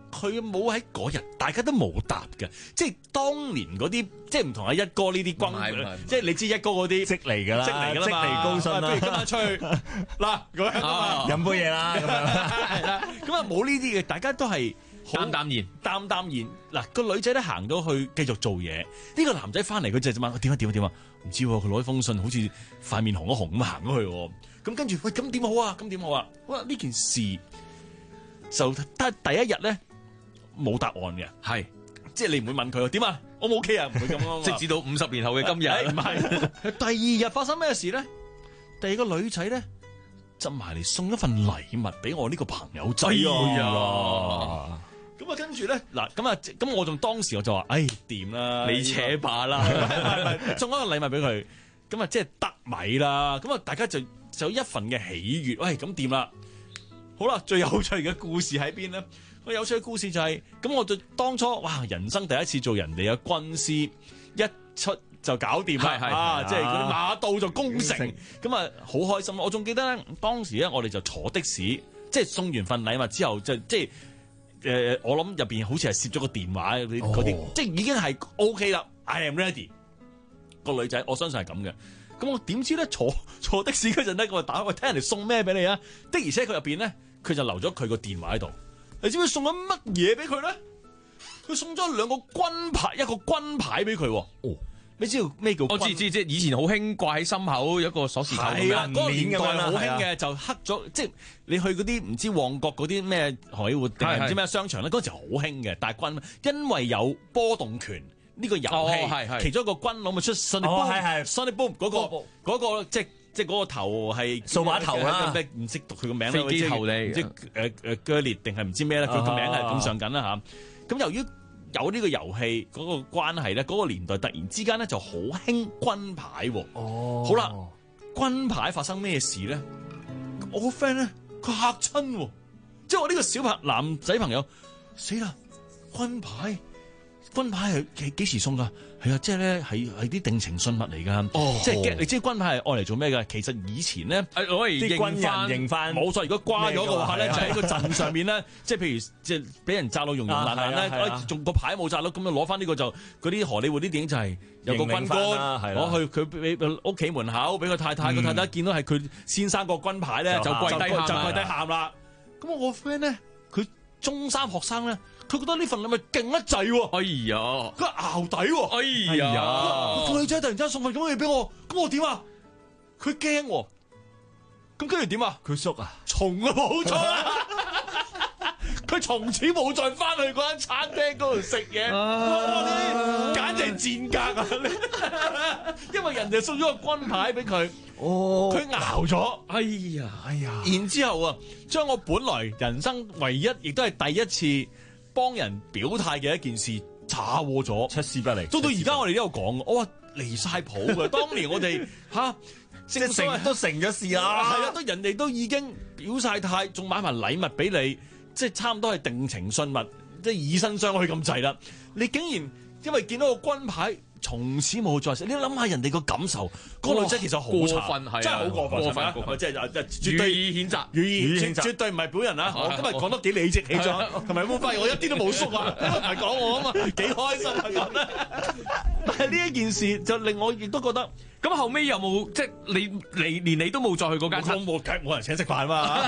佢冇喺嗰日，大家都冇答嘅，即係當年嗰啲，即係唔同阿一哥呢啲軍，即係你知一哥嗰啲積嚟㗎啦， 積嚟㗎啦嘛， 積嚟高薪啦。 不如今晚出去嗱咁樣啊， 飲杯嘢啦，咁樣係啦，咁啊冇呢啲嘅，大家都係淡淡然， 淡淡然。嗱個女仔咧行到去繼續做嘢，呢個男仔翻嚟佢就問點啊點啊點啊，唔知佢攞封信好似塊面紅一紅咁行咗去，咁跟住喂咁點好啊？咁點好啊？哇呢件事就得第一日咧。冇答案嘅，係即係你唔會問佢點啊？我冇 OK 啊，唔會咁樣。 直至到五十年後嘅今日， 唔係第二日發生咩事咧？第二個女仔咧就埋嚟送一份禮物俾我呢個朋友仔啊！咁啊，跟住咧嗱，咁啊，咁我仲當時我就話，哎，掂啦， 你扯把啦， 送一個禮物俾佢，咁啊，即係得米啦。咁啊，大家就就有一份嘅喜悅。喂，咁掂啦。好啦，最有趣嘅故事喺邊咧？個有趣嘅故事就係、是、咁，我對當初哇，人生第一次做人哋嘅軍師，一出就搞掂啦，啊，即係嗰啲馬到就攻城，咁啊好開心。我仲記得咧，當時咧我哋就坐的士，即係送完份禮物之後，就即係誒、呃，我諗入邊好似係攝咗個電話嗰啲，嗰啲、哦、即係已經係 OK 啦。I am ready。個女仔我相信係咁嘅。咁我點知咧坐坐的士嗰陣咧，我打我睇人哋送咩俾你啊？的而且確入邊咧，佢就留咗佢個電話喺度。你知唔知送咗乜嘢俾佢咧？佢送咗兩個軍牌，一個軍牌俾佢。哦，你知道咩叫軍？ 我知知知，以前好興掛喺心口，有一個鎖匙扣咁樣。 係啊，嗰、那個年代好興嘅， 啊、 就刻咗，即係你去嗰啲唔知旺角嗰啲咩荷里活定係唔知咩商場咧，嗰陣時好興嘅。但係軍因為有波動拳呢、這個遊戲，哦、其中一個軍佬咪出 Sonic Boom，Sonic Boom 嗰個嗰、那個即係。即係嗰個頭係數碼頭啦， 唔識讀佢個名， 飛機頭嚟， 即係誒誒鋸裂定係唔知咩咧？佢個名係咁上緊啦嚇。咁由於有呢個遊戲嗰個關係咧，嗰個年代突然之間咧就好興軍牌喎。哦，好啦，軍牌發生咩事咧？我個 friend 咧佢嚇親喎，即係我呢個小朋男仔朋友死啦！軍牌。軍牌係幾幾時送噶？係啊，即係咧係係啲定情信物嚟噶。哦，即係你知軍牌係愛嚟做咩噶？其實以前咧， 攞嚟啲軍人認翻冇錯。如果掛咗嘅話咧，就喺個陣上面咧，即係譬如即係俾人炸到溶溶爛爛咧，仲個牌冇炸到，咁就攞翻呢個就嗰啲荷里活啲電影就係有個軍官攞去佢俾屋企門口俾個太太，個太太見到係佢先生個軍牌咧，就跪低就跪低喊啦。咁我個 friend 咧，佢中三學生咧。佢覺得呢份禮物勁得滯喎， 哎呀， 佢淆底喎， 哎呀， 個女仔突然之間送份咁嘅嘢俾我，咁我點啊？佢驚喎，咁跟住點啊？ 佢縮啊， 從啊冇錯啦，佢從此冇再翻去嗰間餐廳嗰度食嘢，哇！呢啲簡直係賤格啊！因為人哋送咗個軍牌俾佢，哦，佢淆咗， 哎呀，哎呀， 然之後啊，將我本來人生唯一亦都係第一次幫人表態嘅一件事查禍咗， 出師不利。 到到而家我哋呢度講，我話離晒譜嘅。當年我哋吓即係成都成咗事啦， 係啊，都人哋都已經表晒態，仲買埋禮物俾你，即係差唔多係定情信物，即係以身相許咁滯啦。你竟然因為見到個軍牌，從此冇再食。你諗下人哋個感受，嗰個女仔其實好慘，真係好過分，過分，過分，即係絕對予以譴責， 予以譴責，絕對唔係本人啊！我今日講得幾理直氣壯，同埋有冇發現我一啲都冇縮啊？唔係講我啊嘛，幾開心啊講得。但係呢一件事就令我亦都覺得， 咁後尾有冇即係你你連你都冇再去嗰間餐廳， 冇冇人請食飯嘛？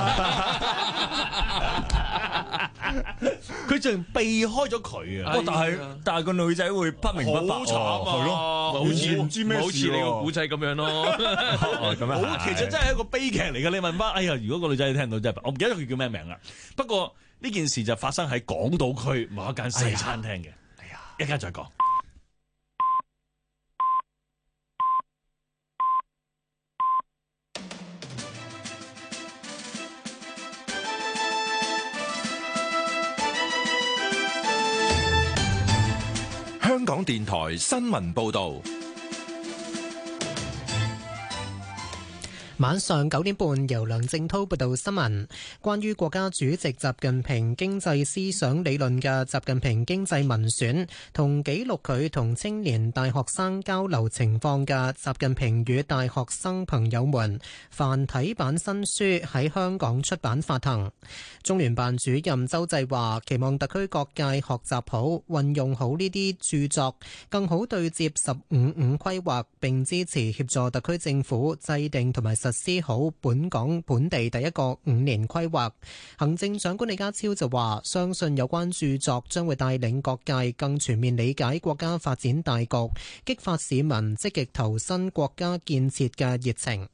佢仲避開咗佢啊！ 但係但係個女仔會不明不白， 好慘啊！ 係咯， 好似唔知咩事， 好似你個古仔咁樣咯。 好，其實真係一個悲劇嚟嘅。你問翻，哎呀，如果個女仔聽到真係，我唔記得佢叫咩名啦。不過呢件事就發生喺港島區某一間西餐廳嘅。哎呀，一陣再講。 香港電台新聞報道。 晚上九點半，由梁正滔報道新聞。關於國家主席習近平經濟思想理論嘅習近平經濟文選，同記錄佢同青年大學生交流情況嘅習近平與大學生朋友們繁體版新書喺香港出版發行。中聯辦主任周濟話，期望特區各界學習好，運用好呢啲著作，更好對接十五五規劃，並支持協助特區政府制定同埋實施好本港本地第一個五年規劃。行政長官李家超就話，相信有關著作將會帶領各界更全面理解國家發展大局，激發市民積極投身國家建設嘅熱情。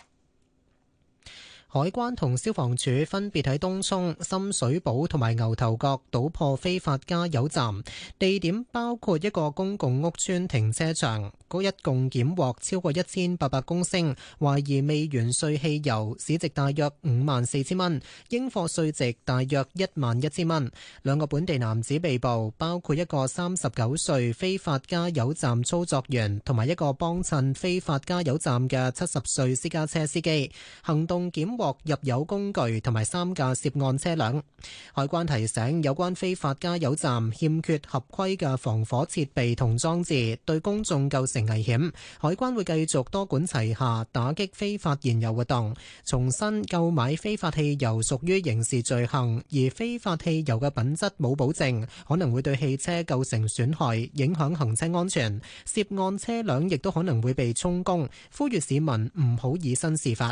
海關同消防處分別喺東涌、深水埗同埋牛頭角搗破非法加油站，地點包括一個公共屋邨停車場。嗰一共檢獲超過一千八百公升懷疑未完稅汽油，市值大約五萬四千蚊，應課稅值大約一萬一千蚊。兩個本地男子被捕，包括一個三十九歲非法加油站操作員，同埋一個幫襯非法加油站嘅七十歲私家車司機。行動檢獲入油工具同埋三架涉案車輛。海關提醒有關非法加油站欠缺合規嘅防火設備同裝置，對公眾構成危險。海關會繼續多管齊下打擊非法燃油活動。重申購買非法汽油屬於刑事罪行，而非法汽油嘅品質冇保證，可能會對汽車構成損害，影響行車安全。涉案車輛亦都可能會被充公。呼籲市民唔好以身試法。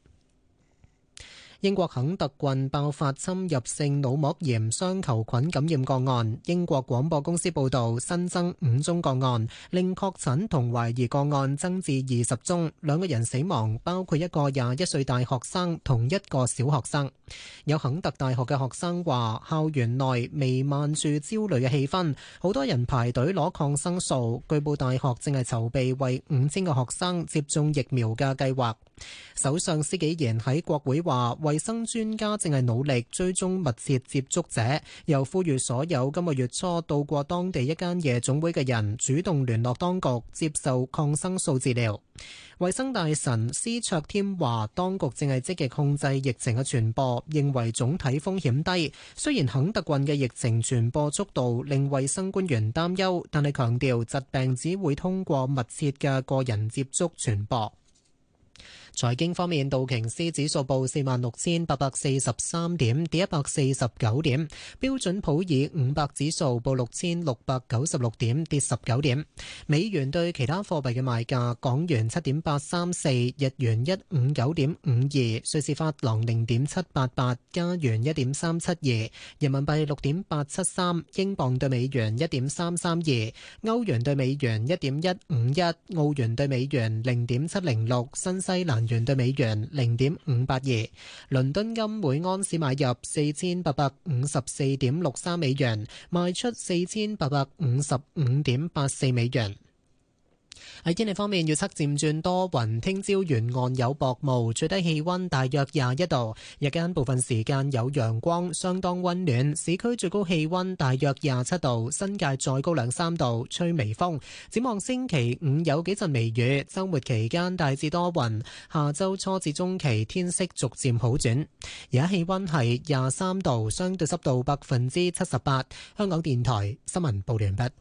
英國肯特郡爆發侵入性腦膜炎雙球菌感染個案，英國廣播公司報道新增五宗個案，令確診同懷疑個案增至二十宗，兩個人死亡，包括一個廿一歲大學生同一個小學生。有肯特大學嘅學生話，校園內彌漫住焦慮嘅氣氛，好多人排隊攞抗生素。據報大學正係籌備為五千個學生接種疫苗嘅計劃。首相施紀賢喺國會話，衛生專家正係努力追蹤密切接觸者，又呼籲所有今個月初到過當地一間夜總會嘅人主動聯絡當局接受抗生素治療。衛生大臣施卓添話，當局正係積極控制疫情嘅傳播，認為總體風險低。雖然肯特郡嘅疫情傳播速度令衛生官員擔憂，但係強調疾病只會通過密切嘅個人接觸傳播。財經方面，道瓊斯指數報四萬六千八百四十三點，跌一百四十九點；標準普爾五百指數報六千六百九十六點，跌十九點。美元對其他貨幣嘅賣價：港元七點八三四，日元一五九點五二，瑞士法郎零點七八八，加元一點三七二，人民幣六點八七三，英鎊對美元一點三三二，歐元對美元一點一五一，澳元對美元零點七零六，新西蘭元對美元零點五八二，倫敦金每安士買入四千八百五十四點六三美元，賣出四千八百五十五點八四美元。喺天氣方面，預測漸轉多雲，聽朝沿岸有薄霧，最低氣溫大約廿一度，日間部分時間有陽光，相當溫暖。市區最高氣溫大約廿七度，新界再高兩三度，吹微風。展望星期五有幾陣微雨，週末期間大致多雲，下週初至中期天色逐漸好轉。而家氣溫係廿三度，相對濕度百分之七十八。香港電台新聞報完畢。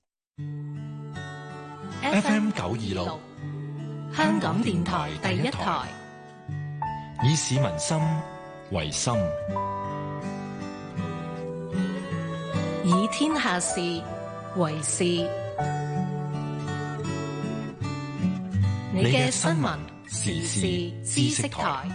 F M 九二六， 香港電台第一台， 以市民心為心， 以天下事為事。你嘅新聞時事知識台。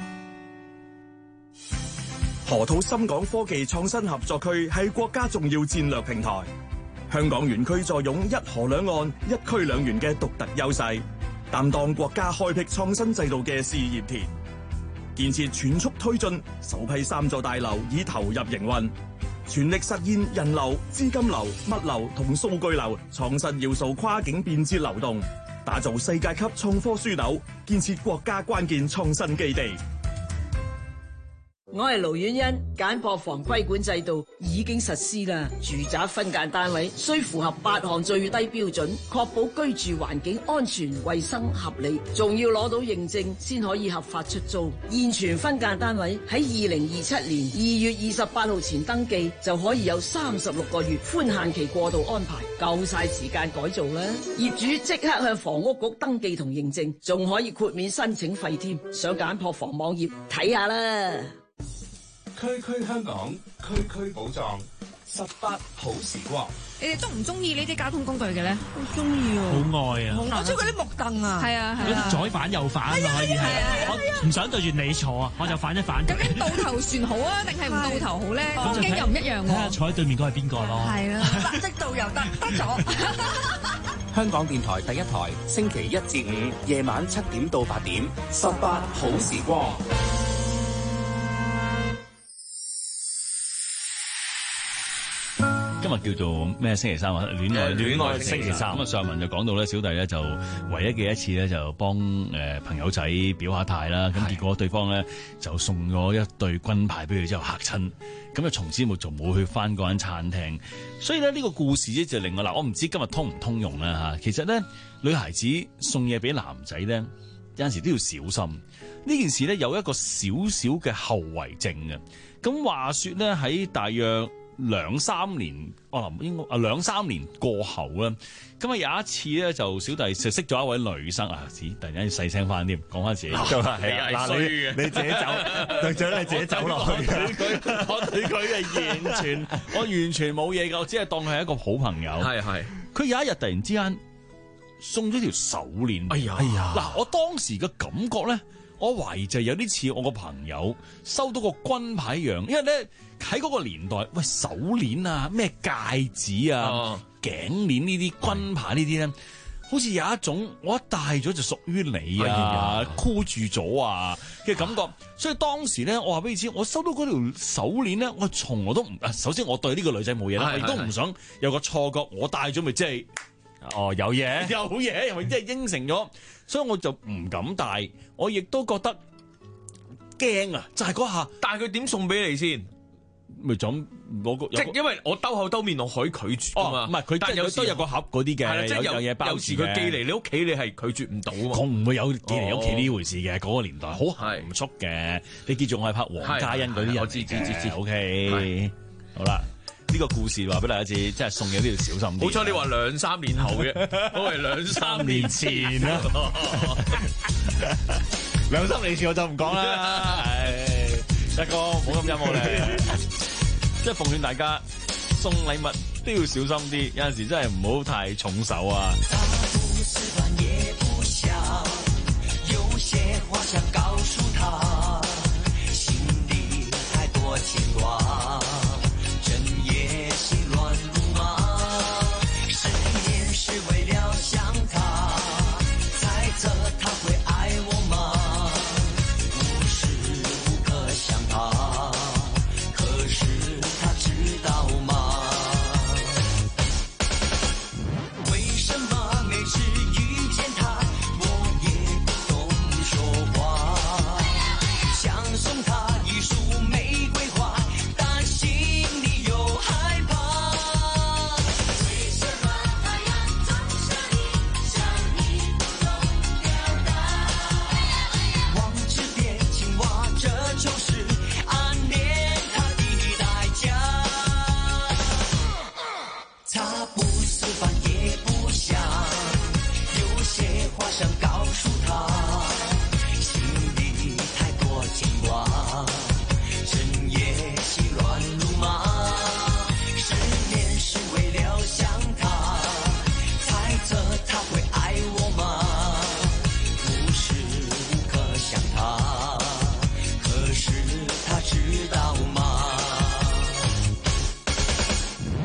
河套深港科技創新合作區係國家重要戰略平台。香港園區坐擁一河兩岸、一區兩園嘅獨特優勢，擔當國家開闢創新制度嘅試驗田。建設全速推進，首批三座大樓已投入營運，全力實現人流、資金流、物流同數據流創新要素跨境便捷流動，打造世界級創科樞紐，建設國家關鍵創新基地。 我係盧婉欣，簡樸房規管制度已經實施啦。住宅分間單位需符合八項最低標準，確保居住環境安全、衛生、合理，仲要攞到認證先可以合法出租。現存分間單位喺二零二七年二月二十八號前登記，就可以有三十六個月寬限期過渡安排，夠晒時間改造啦。業主即刻向房屋局登記同認證，仲可以豁免申請費添。上簡樸房網頁睇下啦。 區區香港，區區寶藏，十八好時光。 你哋中唔中意呢啲交通工具嘅咧？ 好中意啊！好愛啊！ 我中意嗰啲木凳啊！係啊係啊！ 左反右反啊可以係。我唔想對住你坐啊，我就反一反。 究竟倒頭船好啊，定係唔倒頭好咧？風景又唔一樣喎。 睇下坐喺對面嗰係邊個咯？ 係啦，立即導遊得得咗。 香港電台第一台，星期一至五夜晚七點到八點，十八好時光。 今日叫做咩星期三啊？戀愛戀愛星期三。 咁啊，上文就講到咧，小弟咧就唯一嘅一次咧，就幫誒朋友仔表下態啦。咁結果對方咧就送咗一對軍牌俾佢之後嚇親，咁啊從此冇就冇去翻嗰間餐廳。所以咧呢個故事咧就令我嗱，我唔知今日通唔通用啦嚇。其實咧女孩子送嘢俾男仔咧，有陣時都要小心。呢件事咧有一個少少嘅後遺症嘅。咁話説咧喺大約兩三年，我諗應該啊兩三年過後咧，咁啊有一次咧就小弟就識咗一位女生啊，咦突然間細聲翻添，講翻自己，係啊嗱你你自己走，隊長你自己走落去，佢我對佢係完全我完全冇嘢㗎，我只係當佢係一個好朋友。係係，佢有一日突然之間送咗條手鏈，哎呀哎呀，嗱我當時嘅感覺咧。我懷疑就有啲似我個朋友收到個軍牌樣，因為咧喺嗰個年代，喂手鏈啊、咩戒指啊、哦、頸鏈呢啲軍牌呢啲咧，好似有一種我一戴咗就屬於你啊，箍住咗啊嘅感覺。所以當時咧，我話俾你知，我收到嗰條手鏈咧，我從來都唔，首先我對呢個女仔冇嘢啦，我亦都唔想有個錯覺，我戴咗咪即係。哦，有嘢，有嘢，因為即係應承咗，所以我就唔敢戴，我亦都覺得驚啊！就係、是、嗰下， 但係佢點送俾你先？ 咪就咁攞個， 即係因為我兜口兜面我可以拒絕㗎嘛。 唔係佢，但係有時都有個盒嗰啲嘅， 即係有有嘢包住嘅。 有時佢寄嚟你屋企，你係拒絕唔到啊嘛。 我唔會有寄嚟屋企呢回事嘅，嗰、哦、個年代好含蓄嘅。你記住我係拍黃嘉欣嗰啲人，我知知知知。O K， 好啦。呢個故事話俾大家知，即係送嘢都要小心啲。 好彩你話兩三年後嘅，我係兩三年前啦。 兩三年前我就唔講啦。唉，一哥唔好咁陰我咧。即係奉勸大家送禮物都要小心啲，有陣時真係唔好太重手啊。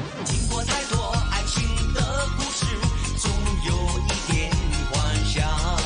想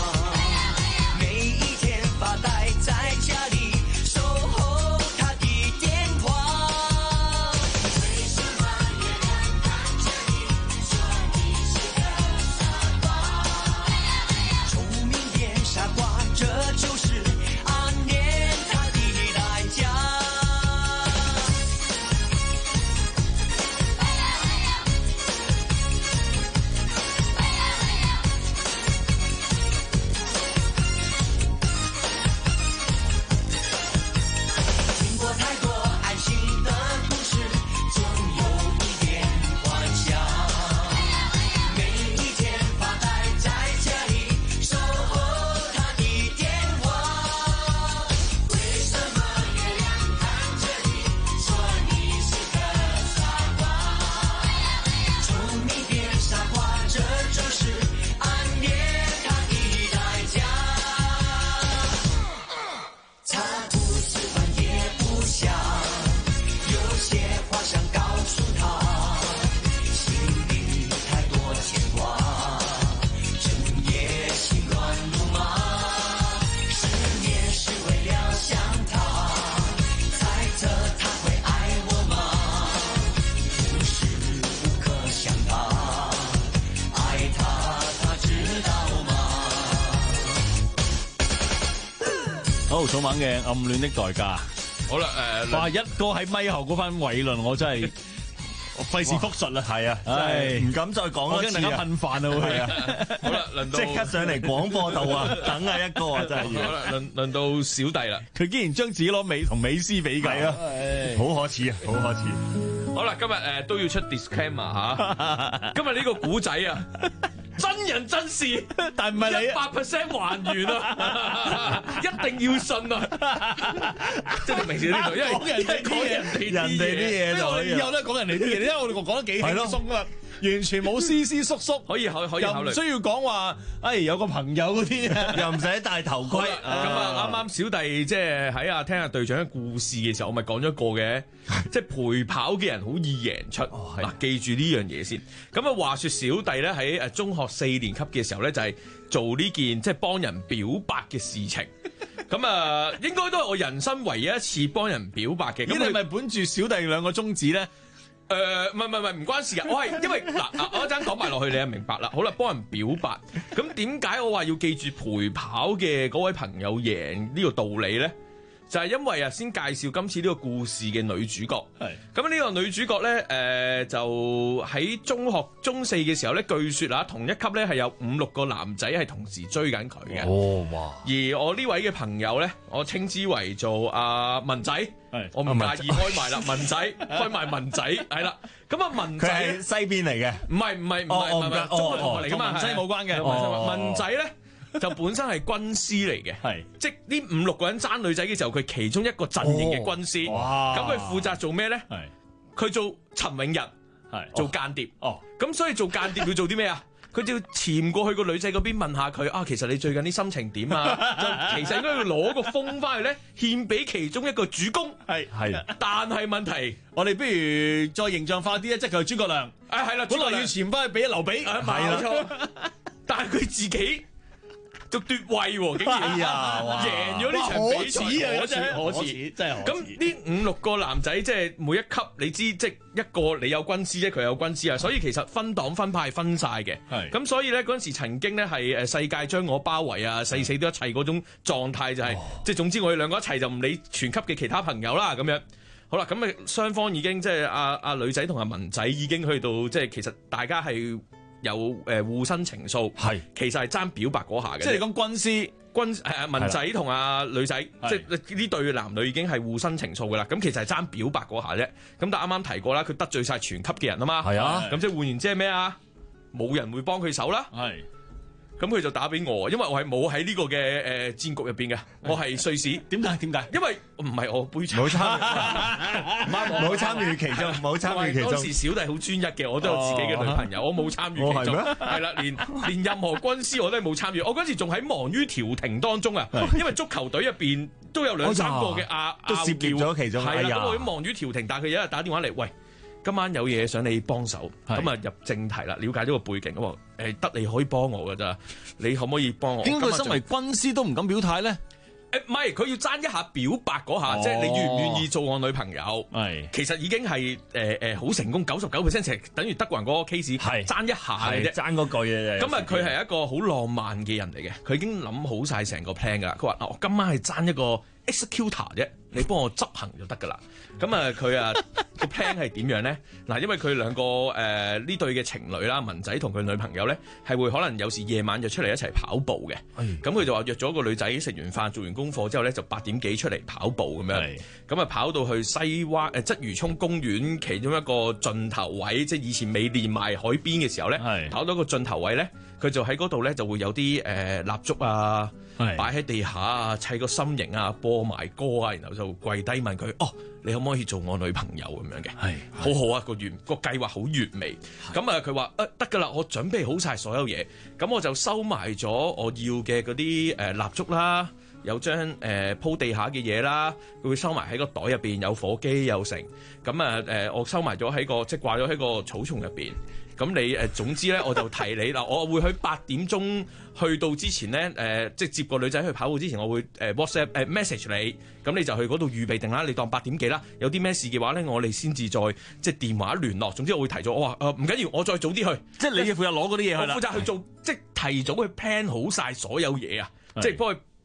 號草蜢嘅《暗戀的代價》。 好啦，誒， 哇，一個喺咪後嗰番偉論，我真係費事複述啦。 係啊，真係唔敢再講多次啊！ 我驚大家噴飯啊！會啊！ 好啦，輪到即刻上嚟廣播道啊！等下一個啊，真係要。 好啦，輪輪到小弟啦， 佢竟然將自己攞美同美斯比較啊！ 好可恥啊！好可恥。 好啦，今日誒都要出 disclaimer 嚇，今日呢個古仔啊。真人真事， 但唔係你一百 percent 還原啊！一定要信啊！即係你平時呢度，因為講人哋講人哋人哋啲嘢就可以， 以後都係講人哋啲嘢，因為我哋講得幾輕鬆啊！完全冇絲絲縮縮， 可以可可以考慮， 又唔需要講話，哎有個朋友嗰啲， 又唔使戴頭盔。 咁啊，啱啱小弟即係喺啊聽下隊長嘅故事嘅時候，我咪講咗一個嘅，即係陪跑嘅人好易贏出。嗱，記住呢樣嘢先。咁啊，話說小弟咧喺誒中學四年級嘅時候咧，就係做呢件即係幫人表白嘅事情。咁啊，應該都係我人生唯一一次幫人表白嘅。咁你咪本住小弟兩個宗旨咧？ 誒，唔係唔係唔係唔關事㗎，我係因為嗱嗱，我一陣講埋落去，你就明白啦。好啦，幫人表白，咁點解我話要記住陪跑嘅嗰位朋友贏呢個道理咧？就係因為啊，先介紹今次呢個故事嘅女主角。係咁呢個女主角咧，誒、呃、就喺中學中四嘅時候咧，據說啊，同一級咧係有五六個男仔係同時追緊佢嘅。 哦，哇！ 而我呢位嘅朋友咧，我稱之為做阿、呃、文仔。係，我唔介意開埋啦，文仔開埋文仔，係啦。咁啊，文仔佢係西邊嚟嘅， 唔係唔係唔係唔係中學同學嚟噶嘛， 同西冇關嘅。 文仔咧。就本身係軍師嚟嘅，係即係呢五六個人爭女仔嘅時候，佢其中一個陣營嘅軍師。咁佢負責做咩咧？佢做陳永日，係做間諜。哦，咁所以做間諜要做啲咩啊？佢就要潛過去個女仔嗰邊問下佢啊，其實你最近啲心情點啊？就其實應該要攞個風翻去咧，獻俾其中一個主公。係係，但係問題， 我哋不如再形象化啲咧，即係佢係諸葛亮。 啊係啦， 本來要潛翻去俾劉備。 係冇錯，但係佢自己。就奪位喎，竟然贏咗呢場比賽，可恥可恥，真係可恥。咁呢五六個男仔，即係每一級，你知即係一個你有軍師啫，佢有軍師啊，所以其實分黨分派分晒嘅。係咁，所以咧嗰陣時曾經咧係誒世界將我包圍啊，誓死都一齊嗰種狀態就係、是，即係、哦、總之我哋兩個一齊就唔理全級嘅其他朋友啦咁樣。好啦，咁啊雙方已經即係阿阿女仔同阿文仔已經去到即係其實大家係。有誒互生情愫，係其實係爭表白嗰下嘅。即係你講軍師、軍誒文仔同阿女仔，即係呢對男女已經係互生情愫嘅啦。咁其實係爭表白嗰下啫。咁但係啱啱提過啦，佢得罪晒全級嘅人啊嘛。係啊。咁即係換言之係咩啊？冇人會幫佢手啦。係。咁佢就打俾我，因為我係冇喺呢個嘅誒戰局入邊嘅，我係瑞士。點解？點解？因為唔係我杯茶，冇參與，冇參與其中，冇參與其中。當時小弟好專一嘅，我都有自己嘅女朋友，我冇參與其中。係啦，連連任何軍師我都係冇參與。我嗰時仲喺忙於調停當中啊，因為足球隊入邊都有兩三個嘅亞都涉獵咗其中。 係啦，咁我都忙於調停，但係佢有一日打電話嚟，喂。今晚有嘢想你幫手，咁啊入正題啦，了解咗個背景。我誒得你可以幫我㗎咋，你可唔可以幫我？ 點解佢身為軍師都唔敢表態咧？ 誒唔係，佢要爭一下表白嗰下，哦、即係你願唔願意做我女朋友？係，其實已經係誒誒好成功，九十九 percent 其實等於德國人嗰個 case，係爭一下嘅啫，爭嗰句嘢。咁啊，佢係一個好浪漫嘅人嚟嘅，佢已經諗好晒成個 plan 㗎啦。佢話：嗱，我今晚係爭一個 executor 啫。你幫我執行就得㗎啦。咁啊，佢啊個 plan 係點樣咧？嗱，因為佢兩個誒呢、呃、對嘅情侶啦，文仔同佢女朋友咧，係會可能有時夜晚就出嚟一齊跑步嘅。咁佢、哎、就話約咗個女仔食完飯做完功課之後咧，就八點幾出嚟跑步咁樣。咁啊跑到去西灣誒鰂魚涌公園其中一個盡頭位，即係以前未連埋海邊嘅時候咧，是跑到個盡頭位咧，佢就喺嗰度咧就會有啲誒蠟燭啊，擺喺地下啊，砌個心形啊，播埋歌啊，然後就跪低問佢：哦，你可唔可以做我女朋友咁樣嘅？係，好好啊，個完個計劃好完美。咁啊，佢話誒得㗎啦，我準備好晒所有嘢，咁我就收埋咗我要嘅嗰啲誒蠟燭啦，有張誒、呃、鋪地下嘅嘢啦，佢會收埋喺個袋入邊，有火機有成。咁啊誒，我收埋咗喺個即係掛咗喺個草叢入邊。咁你誒總之咧，我就提你啦，我會喺八點鐘去到之前咧，誒、呃、即係接個女仔去跑步之前，我會誒 WhatsApp 誒、呃、message 你，咁你就去嗰度預備定啦。你當八點幾啦，有啲咩事嘅話咧，我哋先至再即係電話聯絡。總之我會提早，我話誒唔緊要，我再早啲去，即係你要負責攞嗰啲嘢去啦。我負責去做，即係提早去 plan 好晒所有嘢啊，即係幫佢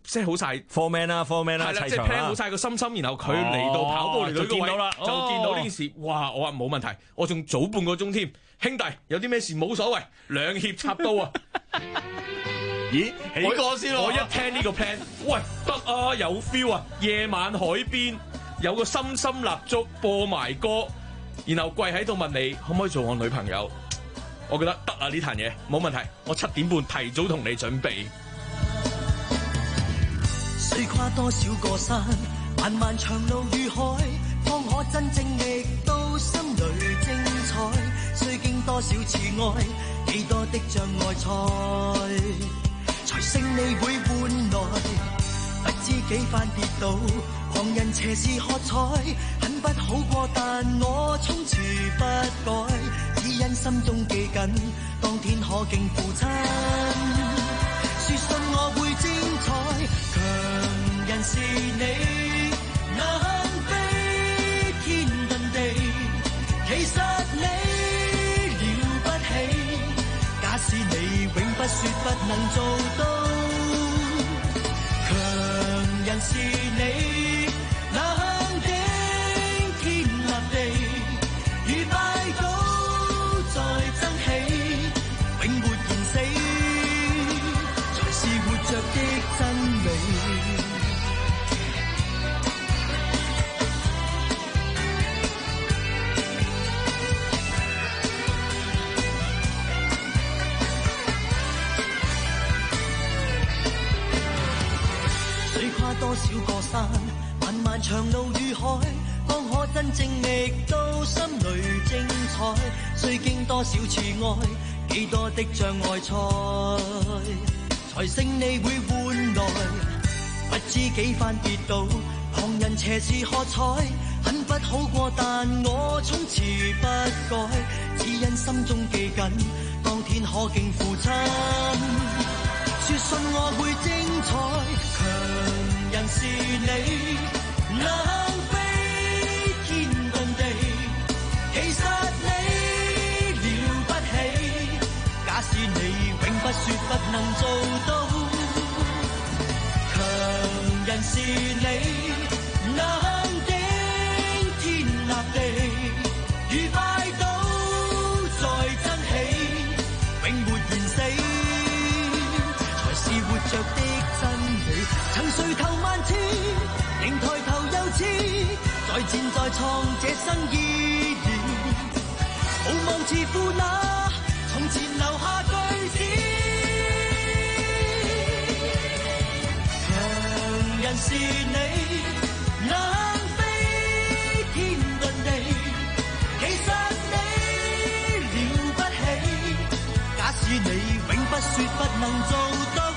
即係好晒 four man 啦 four man 啦， 係啦，即係 plan 好晒個心心，然後佢嚟到跑步嚟到呢個位，就見到呢件事，哇！我話冇問題，我仲早半個鐘添，兄弟有啲咩事冇所謂，兩肋插刀啊！ 咦，起歌先咯！ 我一聽呢個 plan， 喂得啊，有 feel 啊！夜晚海邊有個深深蠟燭播埋歌，然後跪喺度問你可唔可以做我女朋友？我覺得得啊，呢壇嘢冇問題，我七點半提早同你準備。 雖跨多少個山，漫漫長路與海，方可真正覓到心裏精彩。雖經多少次愛，幾多的障礙賽，才勝利會換來。不知幾番跌倒，旁人斜視喝彩，很不好過，但我從此不改，只因心中記緊，當天可敬父親。說信我會精彩，強人是你，能飛天遁地，其實你了不起。假使你永不說不能做到，強人是你，能頂天立地，如拜倒再爭起，永沒言死，才是活着的真理。多少個山，漫漫長路與海，方可真正覓到心裏精彩。雖經多少次愛，幾多的障礙賽，才勝利會換來。不知幾番跌倒，旁人斜視喝彩，很不好過，但我從此不改，只因心中記緊，當天可敬父親。說信我會精彩，強人是你，能飛天遁地，其實你了不起。假使你永不說不能做到，強人是你，能頂天立地，如拜倒再爭起，永沒言死，才是活着的真理。曾垂頭萬次，仍抬頭又似，再戰再創這生意義，無望自負那從前留下句子。強人是你，能飛天遁地，其實你了不起。假使你永不說不能做到，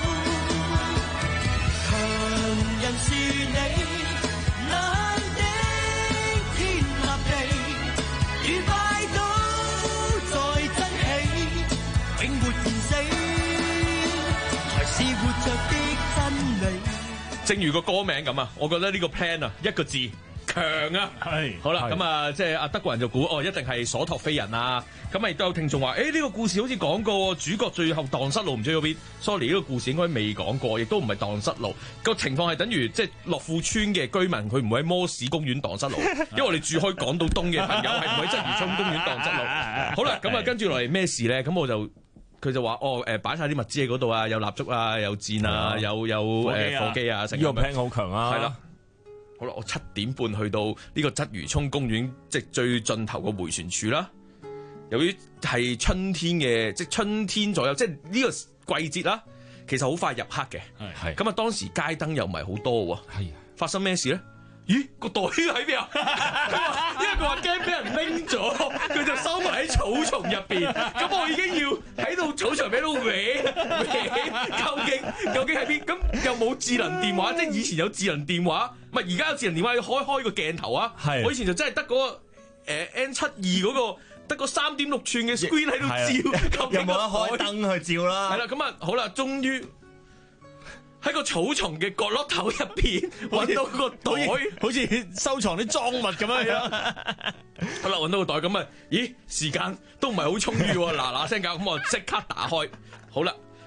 強人是你，能頂天立地，如拜倒再爭起，永沒言死，才是活着的真理。 正如個歌名咁啊，我覺得呢個 plan 啊，一個字強啊，係好啦，咁啊，即係阿德國人就估哦，一定係所託非人啊。咁啊，亦都有聽眾話，誒、欸、呢、這個故事好似講過，主角最後蕩失路，唔知去邊。Sorry，呢個故事應該未講過，亦都唔係蕩失路。個情況係等於即係樂富村嘅居民，佢唔會喺摩士公園蕩失路，因為我哋住開港島東嘅朋友係唔會喺鰂魚涌公園蕩失路。好啦，咁啊，跟住落嚟咩事咧？咁我就佢就話哦，誒擺晒啲物資喺嗰度啊，有蠟燭啊，有箭啊，有有誒火機啊，成呢個 plan 好強啊！ 係啦。好啦，我七點半去到呢個鰂魚涌公園，即係最盡頭個迴旋處啦。由於係春天嘅，即係春天左右，即係呢個季節啦，其實好快入黑嘅。係咁啊，當時街燈又唔係好多喎。係發生咩事咧？咦，個袋喺邊啊？佢話，因為佢話驚俾人拎咗，佢就收埋喺草叢入邊。咁我已經要喺度草叢俾度搲搲，究竟究竟喺邊？咁又冇智能電話，即係以前有智能電話，唔係而家有智能電話要開開個鏡頭啊。係我以前就真係得嗰個誒 N 七二嗰個。得個三點六寸嘅 screen 喺度照， 有冇得開燈去照啦？ 係啦，咁啊好啦，終於喺個草叢嘅角落頭入邊揾到個袋， 好似收藏啲贓物咁樣樣。 好啦，揾到個袋，咁啊，咦，時間都唔係好充裕喎，嗱嗱聲搞，咁我即刻打開。好啦，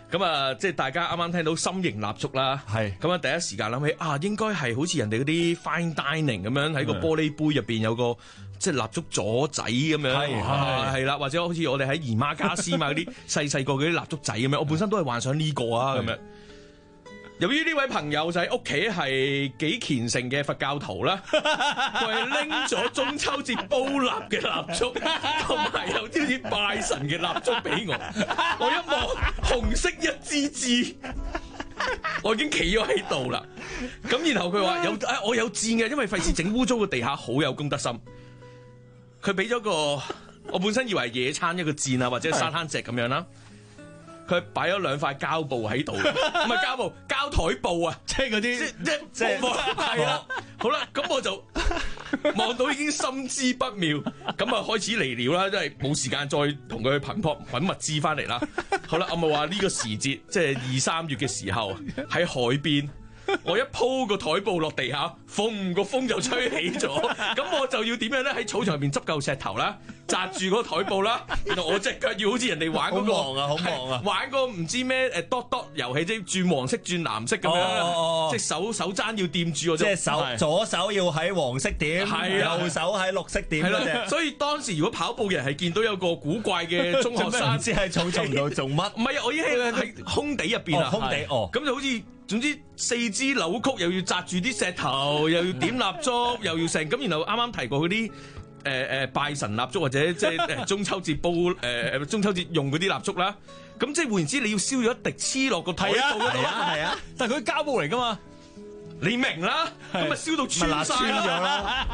咁啊，即係大家啱啱聽到心形蠟燭啦，係咁啊，第一時間諗起啊，應該係好似人哋嗰啲 fine dining 咁樣喺個玻璃杯入邊有個即係蠟燭座仔咁樣，係係啦，或者好似我哋喺姨媽家私買嗰啲細細個嗰啲蠟燭仔咁樣，我本身都係幻想呢個啊咁樣。由於呢位朋友就喺屋企係幾虔誠嘅佛教徒啦，佢係拎咗中秋節煲蠟嘅蠟燭，同埋有啲似拜神嘅蠟燭俾我。我一望紅色一支支，我已經企咗喺度啦。咁然後佢話有誒，我有箭嘅，因為費事整污糟個地下，好有公德心。佢俾咗個我本身以為係野餐一個箭啊，或者沙灘席咁樣啦。佢擺咗兩塊膠布喺度，唔係膠布，膠台布啊，即係嗰啲，即即係啦。好啦，咁我就望到已經心知不妙，咁啊開始嚟料啦，即係冇時間再同佢去頻撲揾物資翻嚟啦。好啦，我咪話呢個時節，即係二三月嘅時候喺海邊。我一鋪個台布落地下，風個風就吹起咗，咁我就要點樣咧？喺草場入邊執嚿石頭啦，紮住嗰個台布啦，然後我隻腳要好似人哋玩嗰、嗰個，好忙啊，好忙啊，玩個唔知咩誒 dot dot 遊戲，即係轉黃色轉藍色咁樣，哦哦、即係手手踭要掂住我，即係手左手要喺黃色點，右手喺綠色點嗰隻。所以當時如果跑步嘅人係見到有個古怪嘅中學生，唔知喺草叢度做乜？唔係啊，我已經喺空地入邊啊，空地哦，咁就好似。總之四肢扭曲，又要紮住啲石頭，又要點蠟燭，又要成咁，然後啱啱提過嗰啲誒誒拜神蠟燭或者即係誒中秋節煲誒誒中秋節用嗰啲蠟燭啦。咁即係換言之，你要燒咗一滴黐落個台度嗰度啊，係啊，但係佢膠布嚟噶嘛，你明啦，咁咪燒到穿晒咗啦。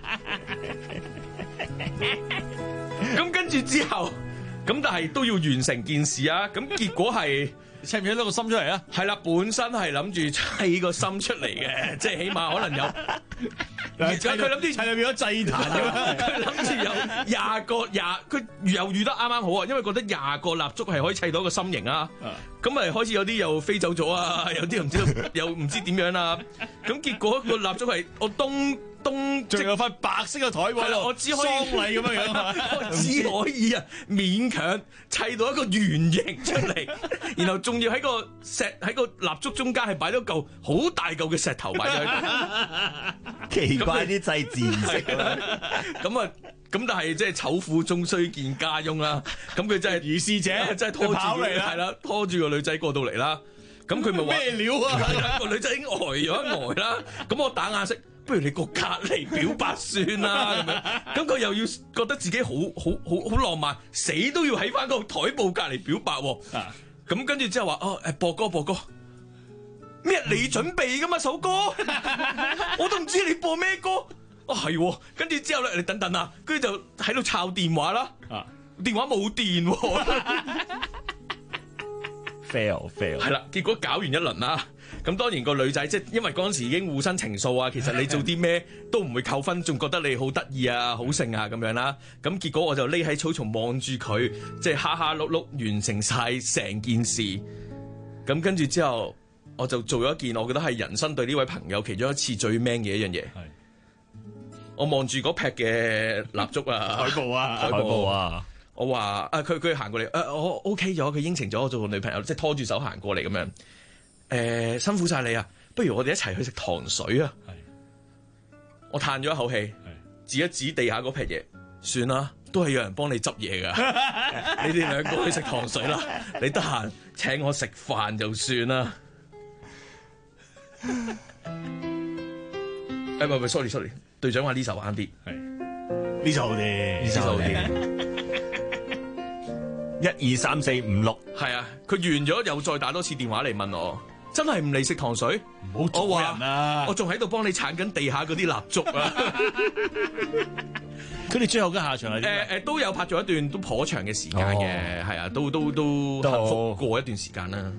咁跟住之後，咁但係都要完成件事啊。咁結果係。砌唔砌到個心出嚟啊？係啦，本身係諗住砌個心出嚟嘅，即係起碼可能有。而家佢諗住砌到變咗祭壇咁，佢諗住有廿個廿，佢又預得啱啱好啊，因為覺得廿個蠟燭係可以砌到一個心形啊。咁咪開始有啲又飛走咗啊，有啲又唔知道又唔知點樣啊。咁結果個蠟燭係我東。東仲有塊白色嘅台喎，我只可以喪禮咁樣樣，我只可以啊勉強砌到一個圓形出嚟，然後仲要喺個石喺個蠟燭中間係擺咗嚿好大嚿嘅石頭擺咗喺度，奇怪啲祭自然色咁啊，咁但係即係醜婦終須見家翁啦，咁佢真係如是者，真係拖住嚟啦，係啦，拖住個女仔過到嚟啦，咁佢咪話咩料啊？個女仔已經呆咗一呆啦，咁我打眼色。不如你過隔離表白算啦咁樣，咁佢又要覺得自己好好好好浪漫，死都要喺翻個台布隔離表白喎。咁跟住之後話哦誒播歌播歌，咩你準備噶嘛首歌，我都唔知你播咩歌。哦係，跟住之後咧你等等啊，跟住就喺度抄電話啦，電話冇電，fail fail 係啦，結果搞完一輪啦。咁當然個女仔即係因為嗰陣時已經互生情愫啊，其實你做啲咩都唔會扣分，仲覺得你好得意啊、好性啊咁樣啦。咁結果我就匿喺草叢望住佢，即係哈哈碌碌完成晒成件事。咁跟住之後，我就做咗一件我覺得係人生對呢位朋友其中一次最 man 嘅一樣嘢。我望住嗰劈嘅蠟燭啊，台布啊，台布啊，我話啊，佢佢行過嚟，誒、啊、我 OK 咗，佢應承咗我做個女朋友，即係拖住手行過嚟咁樣。誒、呃，辛苦晒你啊！不如我哋一齊去食糖水啊！我嘆咗一口氣，指一指地下嗰劈嘢，算啦，都係有人幫你執嘢噶。你哋兩個去食糖水啦，你得閒請我食飯就算啦。誒，唔係唔係 sorry sorry， 隊長話呢首啱啲，係呢首好啲，呢首好啲。一二三四五六，係啊！佢完咗又再打多次電話嚟問我，真係唔嚟食糖水？唔好做人啊！我仲喺度幫你鏟緊地下嗰啲蠟燭啊！佢哋最後嘅下場係誒誒都有拍咗一段都頗長嘅時間嘅，係、哦、啊，都都都幸福過一段時間啦。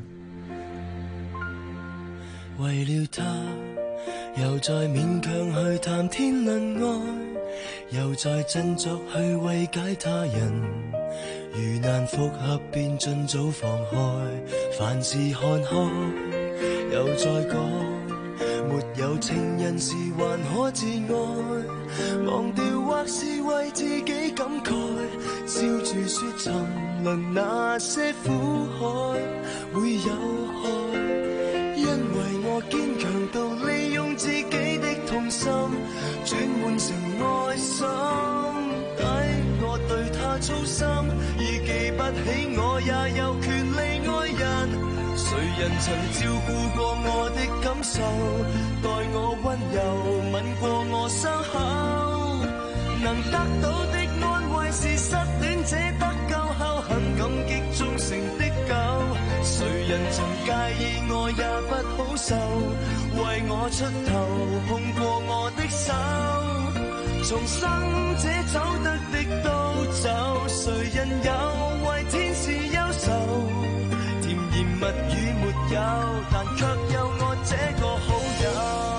為了他，又再勉強去談天論愛，又再振作去慰解他人。如難復合便盡早放開，凡事看開，又再講，沒有情人時還可自愛，忘掉或是為自己感慨，笑住說曾論那些苦海會有害，因為我堅強到利用自己的痛心轉換成愛心，抵我對他操心，已記不起我也有權利愛人。誰人曾照顧過我的感受，待我溫柔吻過我傷口，能得到的安慰是失戀者得救後很感激忠誠的狗。誰人曾介意我也不好受，為我出頭碰過我的手，重生者走得的都走，誰人有為天使憂愁？甜言蜜語沒有，但卻有我這個好友。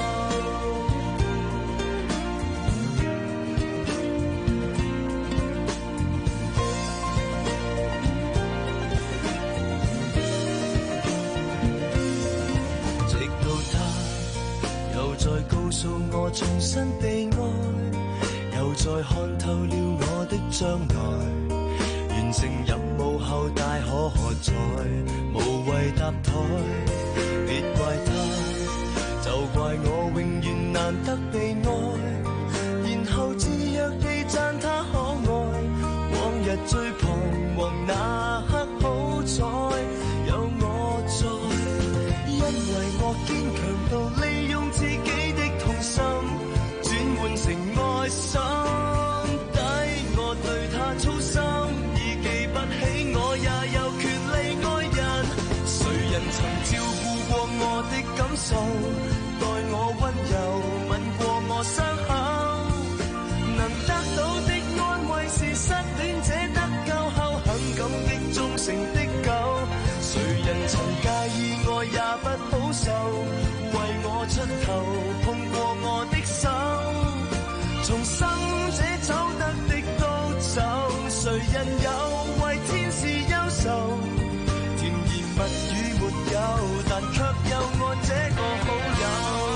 直到他又再告訴我重新被愛，又再看透了我的將來，完成任務後大可喝彩，無謂搭台，別怪他，就怪我永遠難得被愛，然後自若地讚他可愛，往日最彷徨那刻好彩有我在，因為我堅強到利用自己的痛心轉換成愛心，抵我對他操心，我也有權利愛人。誰人曾照顧過我的感受，待我溫柔吻過我傷口，能得到的安慰是失戀者得救後很感激忠誠的狗。誰人曾介意我也不好受，為我出頭碰過我的手，重生者走得的都走，誰人有為天使憂愁？甜言蜜語沒有，但卻有我這個好友。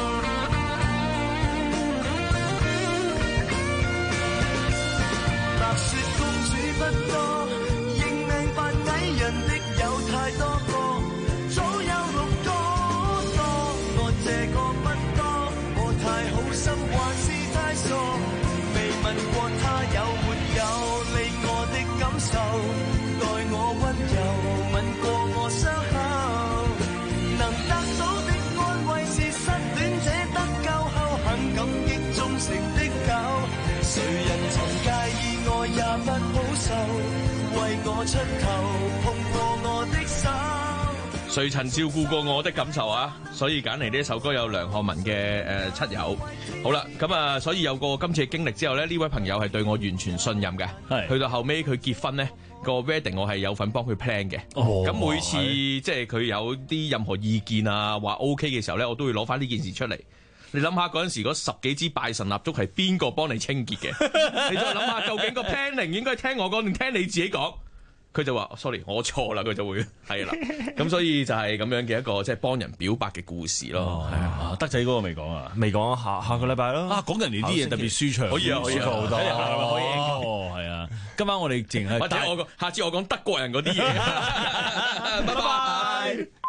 白雪公主不多，認命扮矮人的有太多個，早有六個多，我這個不多，我太好心還是太傻，未問過他有沒有理我的感受，待我溫柔吻過我傷口，能得到的安慰是失戀者得救後很感激忠誠的狗。誰人曾介意我也不好受，為我出頭碰過我的手。 誰曾照顧過我的感受啊？所以揀嚟呢一首歌有梁漢文嘅誒七友。好啦，咁啊，所以有過今次嘅經歷之後咧，呢位朋友係對我完全信任嘅。係去到後尾佢結婚咧個 wedding 我係有份幫佢 plan 嘅。哦，咁每次即係佢有啲任何意見啊話 OK 嘅時候咧，我都會攞翻呢件事出嚟。你諗下嗰陣時嗰十幾支拜神蠟燭係邊個幫你清潔嘅？你再諗下究竟個 planning 應該聽我講定聽你自己講？佢就話 sorry 我錯啦，佢就會係啦。咁所以就係咁樣嘅一個即係幫人表白嘅故事咯。係啊， 德仔嗰個未講啊， 未講下下個禮拜咯。 啊，講人哋啲嘢特別舒暢， 可以啊，可以好多。 可以哦，係啊。今晚我哋淨係， 或者我下次我講德國人嗰啲嘢。拜拜。